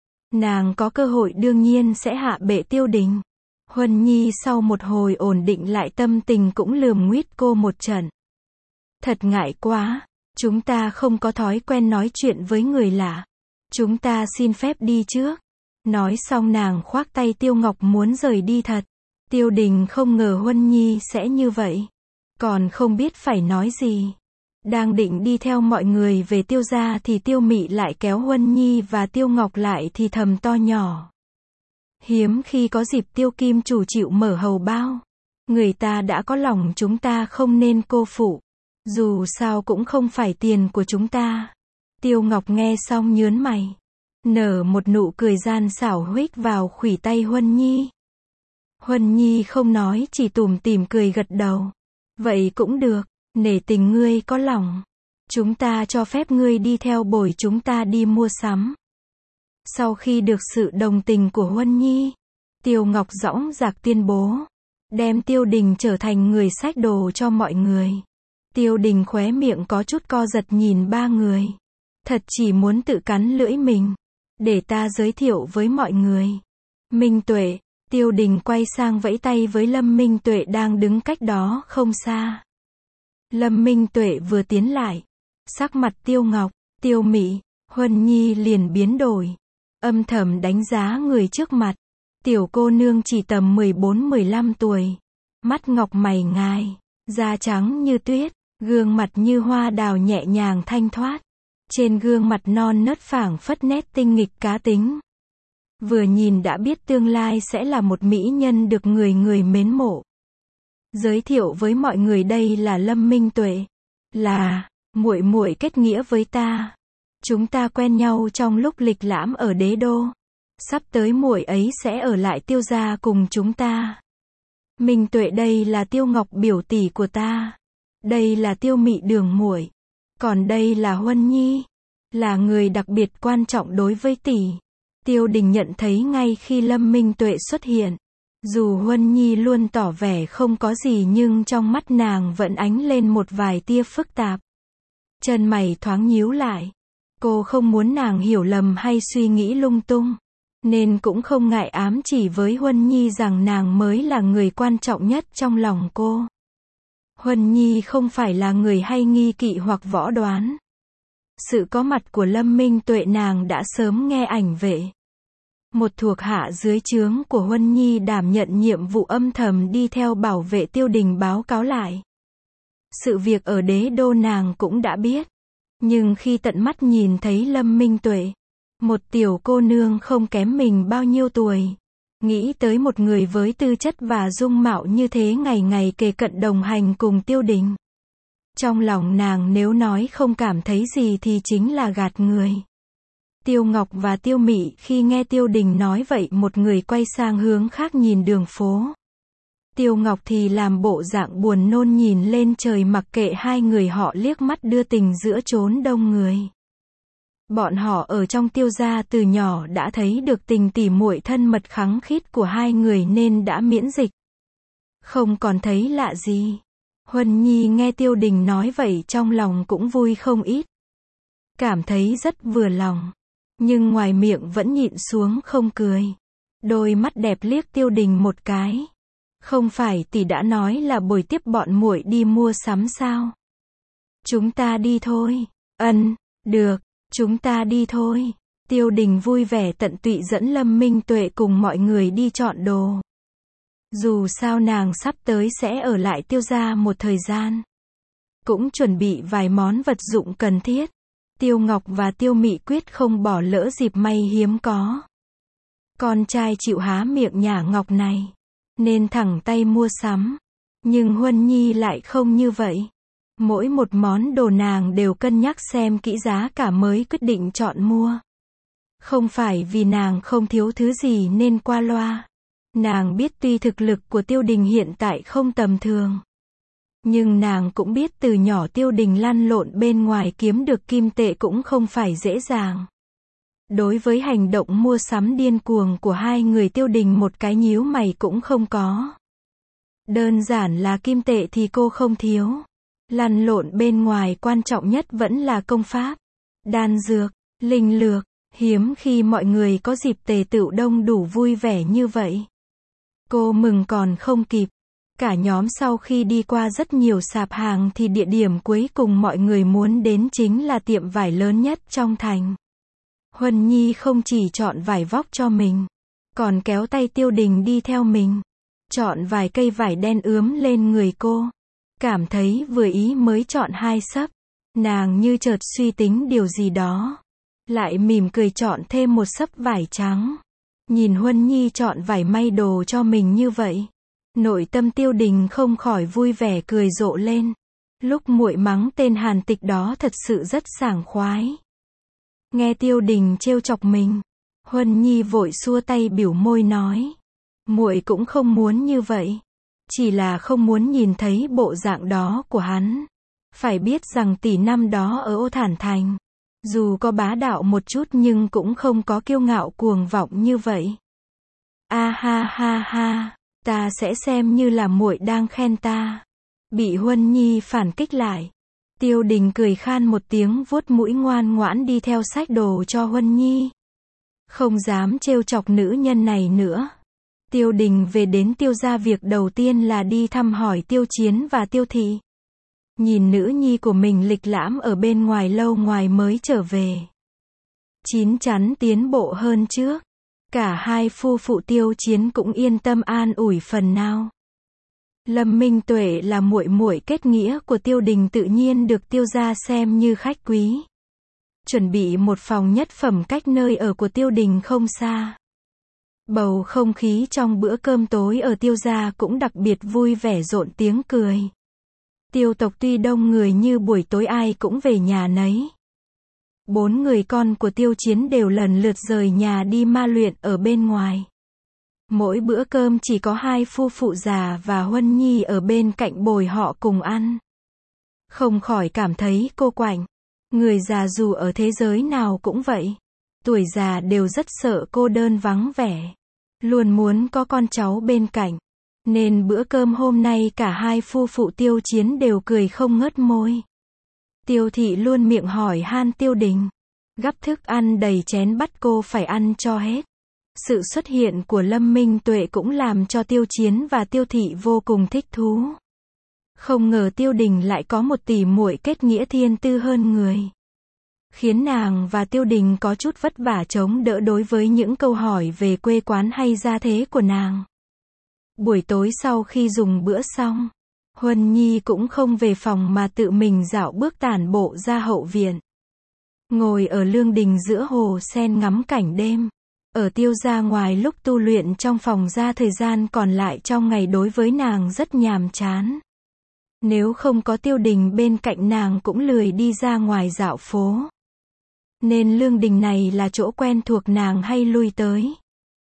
Nàng có cơ hội đương nhiên sẽ hạ bệ Tiêu Đình. Huân Nhi sau một hồi ổn định lại tâm tình cũng lườm nguýt cô một trận. Thật ngại quá. Chúng ta không có thói quen nói chuyện với người lạ. Chúng ta xin phép đi trước. Nói xong nàng khoác tay Tiêu Ngọc muốn rời đi thật. Tiêu Đình không ngờ Huân Nhi sẽ như vậy. Còn không biết phải nói gì. Đang định đi theo mọi người về Tiêu gia thì Tiêu Mị lại kéo Huân Nhi và Tiêu Ngọc lại thì thầm to nhỏ. Hiếm khi có dịp Tiêu Kim chủ chịu mở hầu bao. Người ta đã có lòng chúng ta không nên cô phụ. Dù sao cũng không phải tiền của chúng ta. Tiêu Ngọc nghe xong nhớn mày. Nở một nụ cười gian xảo huých vào khuỷu tay Huân Nhi. Huân Nhi không nói chỉ tủm tỉm cười gật đầu. Vậy cũng được, nể tình ngươi có lòng. Chúng ta cho phép ngươi đi theo bồi chúng ta đi mua sắm. Sau khi được sự đồng tình của Huân Nhi, Tiêu Ngọc dõng dạc tuyên bố, đem Tiêu Đình trở thành người xách đồ cho mọi người. Tiêu Đình khóe miệng có chút co giật nhìn ba người. Thật chỉ muốn tự cắn lưỡi mình. Để ta giới thiệu với mọi người. Minh Tuệ. Tiêu Đình quay sang vẫy tay với Lâm Minh Tuệ đang đứng cách đó không xa. Lâm Minh Tuệ vừa tiến lại. Sắc mặt Tiêu Ngọc, Tiêu Mị, Huân Nhi liền biến đổi. Âm thầm đánh giá người trước mặt. Tiểu cô nương chỉ tầm mười bốn mười lăm tuổi. Mắt ngọc mày ngài. Da trắng như tuyết. Gương mặt như hoa đào nhẹ nhàng thanh thoát. Trên gương mặt non nớt phảng phất nét tinh nghịch cá tính. Vừa nhìn đã biết tương lai sẽ là một mỹ nhân được người người mến mộ. Giới thiệu với mọi người đây là Lâm Minh Tuệ. Là, muội muội kết nghĩa với ta. Chúng ta quen nhau trong lúc lịch lãm ở đế đô. Sắp tới muội ấy sẽ ở lại Tiêu gia cùng chúng ta. Minh Tuệ đây là Tiêu Ngọc biểu tỷ của ta. Đây là Tiêu Mị đường muội. Còn đây là Huân Nhi. Là người đặc biệt quan trọng đối với tỷ. Tiêu Đình nhận thấy ngay khi Lâm Minh Tuệ xuất hiện. Dù Huân Nhi luôn tỏ vẻ không có gì nhưng trong mắt nàng vẫn ánh lên một vài tia phức tạp. Chân mày thoáng nhíu lại. Cô không muốn nàng hiểu lầm hay suy nghĩ lung tung. Nên cũng không ngại ám chỉ với Huân Nhi rằng nàng mới là người quan trọng nhất trong lòng cô. Huân Nhi không phải là người hay nghi kỵ hoặc võ đoán. Sự có mặt của Lâm Minh Tuệ nàng đã sớm nghe ảnh vệ. Một thuộc hạ dưới trướng của Huân Nhi đảm nhận nhiệm vụ âm thầm đi theo bảo vệ Tiêu Đình báo cáo lại. Sự việc ở đế đô nàng cũng đã biết. Nhưng khi tận mắt nhìn thấy Lâm Minh Tuệ, một tiểu cô nương không kém mình bao nhiêu tuổi, nghĩ tới một người với tư chất và dung mạo như thế ngày ngày kề cận đồng hành cùng Tiêu Đình. Trong lòng nàng nếu nói không cảm thấy gì thì chính là gạt người. Tiêu Ngọc và Tiêu Mị khi nghe Tiêu Đình nói vậy một người quay sang hướng khác nhìn đường phố. Tiêu Ngọc thì làm bộ dạng buồn nôn nhìn lên trời mặc kệ hai người họ liếc mắt đưa tình giữa chốn đông người. Bọn họ ở trong Tiêu gia từ nhỏ đã thấy được tình tỉ muội thân mật khăng khít của hai người nên đã miễn dịch. Không còn thấy lạ gì. Huân Nhi nghe Tiêu Đình nói vậy trong lòng cũng vui không ít. Cảm thấy rất vừa lòng. Nhưng ngoài miệng vẫn nhịn xuống không cười. Đôi mắt đẹp liếc Tiêu Đình một cái. Không phải tỷ đã nói là buổi tiếp bọn muội đi mua sắm sao? Chúng ta đi thôi. Ân, được, chúng ta đi thôi. Tiêu Đình vui vẻ tận tụy dẫn Lâm Minh Tuệ cùng mọi người đi chọn đồ. Dù sao nàng sắp tới sẽ ở lại Tiêu gia một thời gian. Cũng chuẩn bị vài món vật dụng cần thiết. Tiêu Ngọc và Tiêu Mị quyết không bỏ lỡ dịp may hiếm có. Con trai chịu há miệng nhả ngọc này. Nên thẳng tay mua sắm. Nhưng Huân Nhi lại không như vậy. Mỗi một món đồ nàng đều cân nhắc xem kỹ giá cả mới quyết định chọn mua. Không phải vì nàng không thiếu thứ gì nên qua loa. Nàng biết tuy thực lực của Tiêu Đình hiện tại không tầm thường. Nhưng nàng cũng biết từ nhỏ Tiêu Đình lăn lộn bên ngoài kiếm được kim tệ cũng không phải dễ dàng. Đối với hành động mua sắm điên cuồng của hai người Tiêu Đình một cái nhíu mày cũng không có. Đơn giản là kim tệ thì cô không thiếu. Lăn lộn bên ngoài quan trọng nhất vẫn là công pháp, đan dược, linh lược. Hiếm khi mọi người có dịp tề tựu đông đủ vui vẻ như vậy. Cô mừng còn không kịp. Cả nhóm sau khi đi qua rất nhiều sạp hàng thì địa điểm cuối cùng mọi người muốn đến chính là tiệm vải lớn nhất trong thành. Huân Nhi không chỉ chọn vải vóc cho mình, còn kéo tay Tiêu Đình đi theo mình. Chọn vài cây vải đen ướm lên người cô. Cảm thấy vừa ý mới chọn hai xấp. Nàng như chợt suy tính điều gì đó. Lại mỉm cười chọn thêm một xấp vải trắng. Nhìn Huân Nhi chọn vải may đồ cho mình như vậy. Nội tâm Tiêu Đình không khỏi vui vẻ cười rộ lên. Lúc muội mắng tên hàn tịch đó thật sự rất sảng khoái. Nghe Tiêu Đình trêu chọc mình. Huân Nhi vội xua tay biểu môi nói. Muội cũng không muốn như vậy. Chỉ là không muốn nhìn thấy bộ dạng đó của hắn. Phải biết rằng tỷ năm đó ở Ô Thản Thành. Dù có bá đạo một chút nhưng cũng không có kiêu ngạo cuồng vọng như vậy. A ha ha ha, ta sẽ xem như là muội đang khen ta. Bị Huân Nhi phản kích lại. Tiêu Đình cười khan một tiếng vuốt mũi ngoan ngoãn đi theo xách đồ cho Huân Nhi. Không dám trêu chọc nữ nhân này nữa. Tiêu Đình về đến Tiêu gia việc đầu tiên là đi thăm hỏi Tiêu Chiến và Tiêu Thị. Nhìn nữ nhi của mình lịch lãm ở bên ngoài lâu ngoài mới trở về. Chín chắn tiến bộ hơn trước. Cả hai phu phụ Tiêu Chiến cũng yên tâm an ủi phần nào. Lâm Minh Tuệ là muội muội kết nghĩa của Tiêu Đình tự nhiên được Tiêu gia xem như khách quý. Chuẩn bị một phòng nhất phẩm cách nơi ở của Tiêu Đình không xa. Bầu không khí trong bữa cơm tối ở Tiêu gia cũng đặc biệt vui vẻ rộn tiếng cười. Tiêu tộc tuy đông người như buổi tối ai cũng về nhà nấy. Bốn người con của Tiêu Chiến đều lần lượt rời nhà đi ma luyện ở bên ngoài. Mỗi bữa cơm chỉ có hai phu phụ già và Huân Nhi ở bên cạnh bồi họ cùng ăn. Không khỏi cảm thấy cô quạnh. Người già dù ở thế giới nào cũng vậy. Tuổi già đều rất sợ cô đơn vắng vẻ. Luôn muốn có con cháu bên cạnh. Nên bữa cơm hôm nay cả hai phu phụ Tiêu Chiến đều cười không ngớt môi. Tiêu Thị luôn miệng hỏi han Tiêu Đình. Gắp thức ăn đầy chén bắt cô phải ăn cho hết. Sự xuất hiện của Lâm Minh Tuệ cũng làm cho Tiêu Chiến và Tiêu Thị vô cùng thích thú. Không ngờ Tiêu Đình lại có một tỷ muội kết nghĩa thiên tư hơn người. Khiến nàng và Tiêu Đình có chút vất vả chống đỡ đối với những câu hỏi về quê quán hay gia thế của nàng. Buổi tối sau khi dùng bữa xong, Huân Nhi cũng không về phòng mà tự mình dạo bước tản bộ ra hậu viện. Ngồi ở lương đình giữa hồ sen ngắm cảnh đêm. Ở Tiêu gia ngoài lúc tu luyện trong phòng ra thời gian còn lại trong ngày đối với nàng rất nhàm chán. Nếu không có Tiêu Đình bên cạnh nàng cũng lười đi ra ngoài dạo phố. Nên lương đình này là chỗ quen thuộc nàng hay lui tới.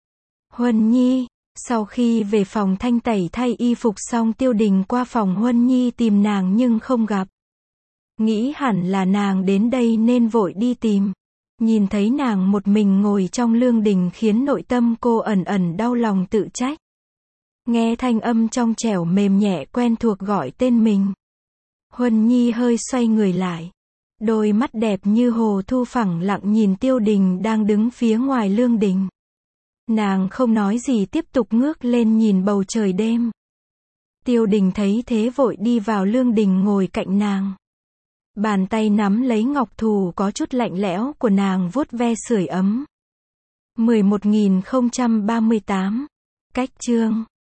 Huân Nhi, sau khi về phòng thanh tẩy thay y phục xong Tiêu Đình qua phòng Huân Nhi tìm nàng nhưng không gặp. Nghĩ hẳn là nàng đến đây nên vội đi tìm. Nhìn thấy nàng một mình ngồi trong lương đình khiến nội tâm cô ẩn ẩn đau lòng tự trách. Nghe thanh âm trong trẻo mềm nhẹ quen thuộc gọi tên mình. Huân Nhi hơi xoay người lại. Đôi mắt đẹp như hồ thu phẳng lặng nhìn Tiêu Đình đang đứng phía ngoài lương đình. Nàng không nói gì tiếp tục ngước lên nhìn bầu trời đêm. Tiêu Đình thấy thế vội đi vào lương đình ngồi cạnh nàng. Bàn tay nắm lấy ngọc thù có chút lạnh lẽo của nàng vuốt ve sưởi ấm. mười một nghìn không trăm ba mươi tám. Cách chương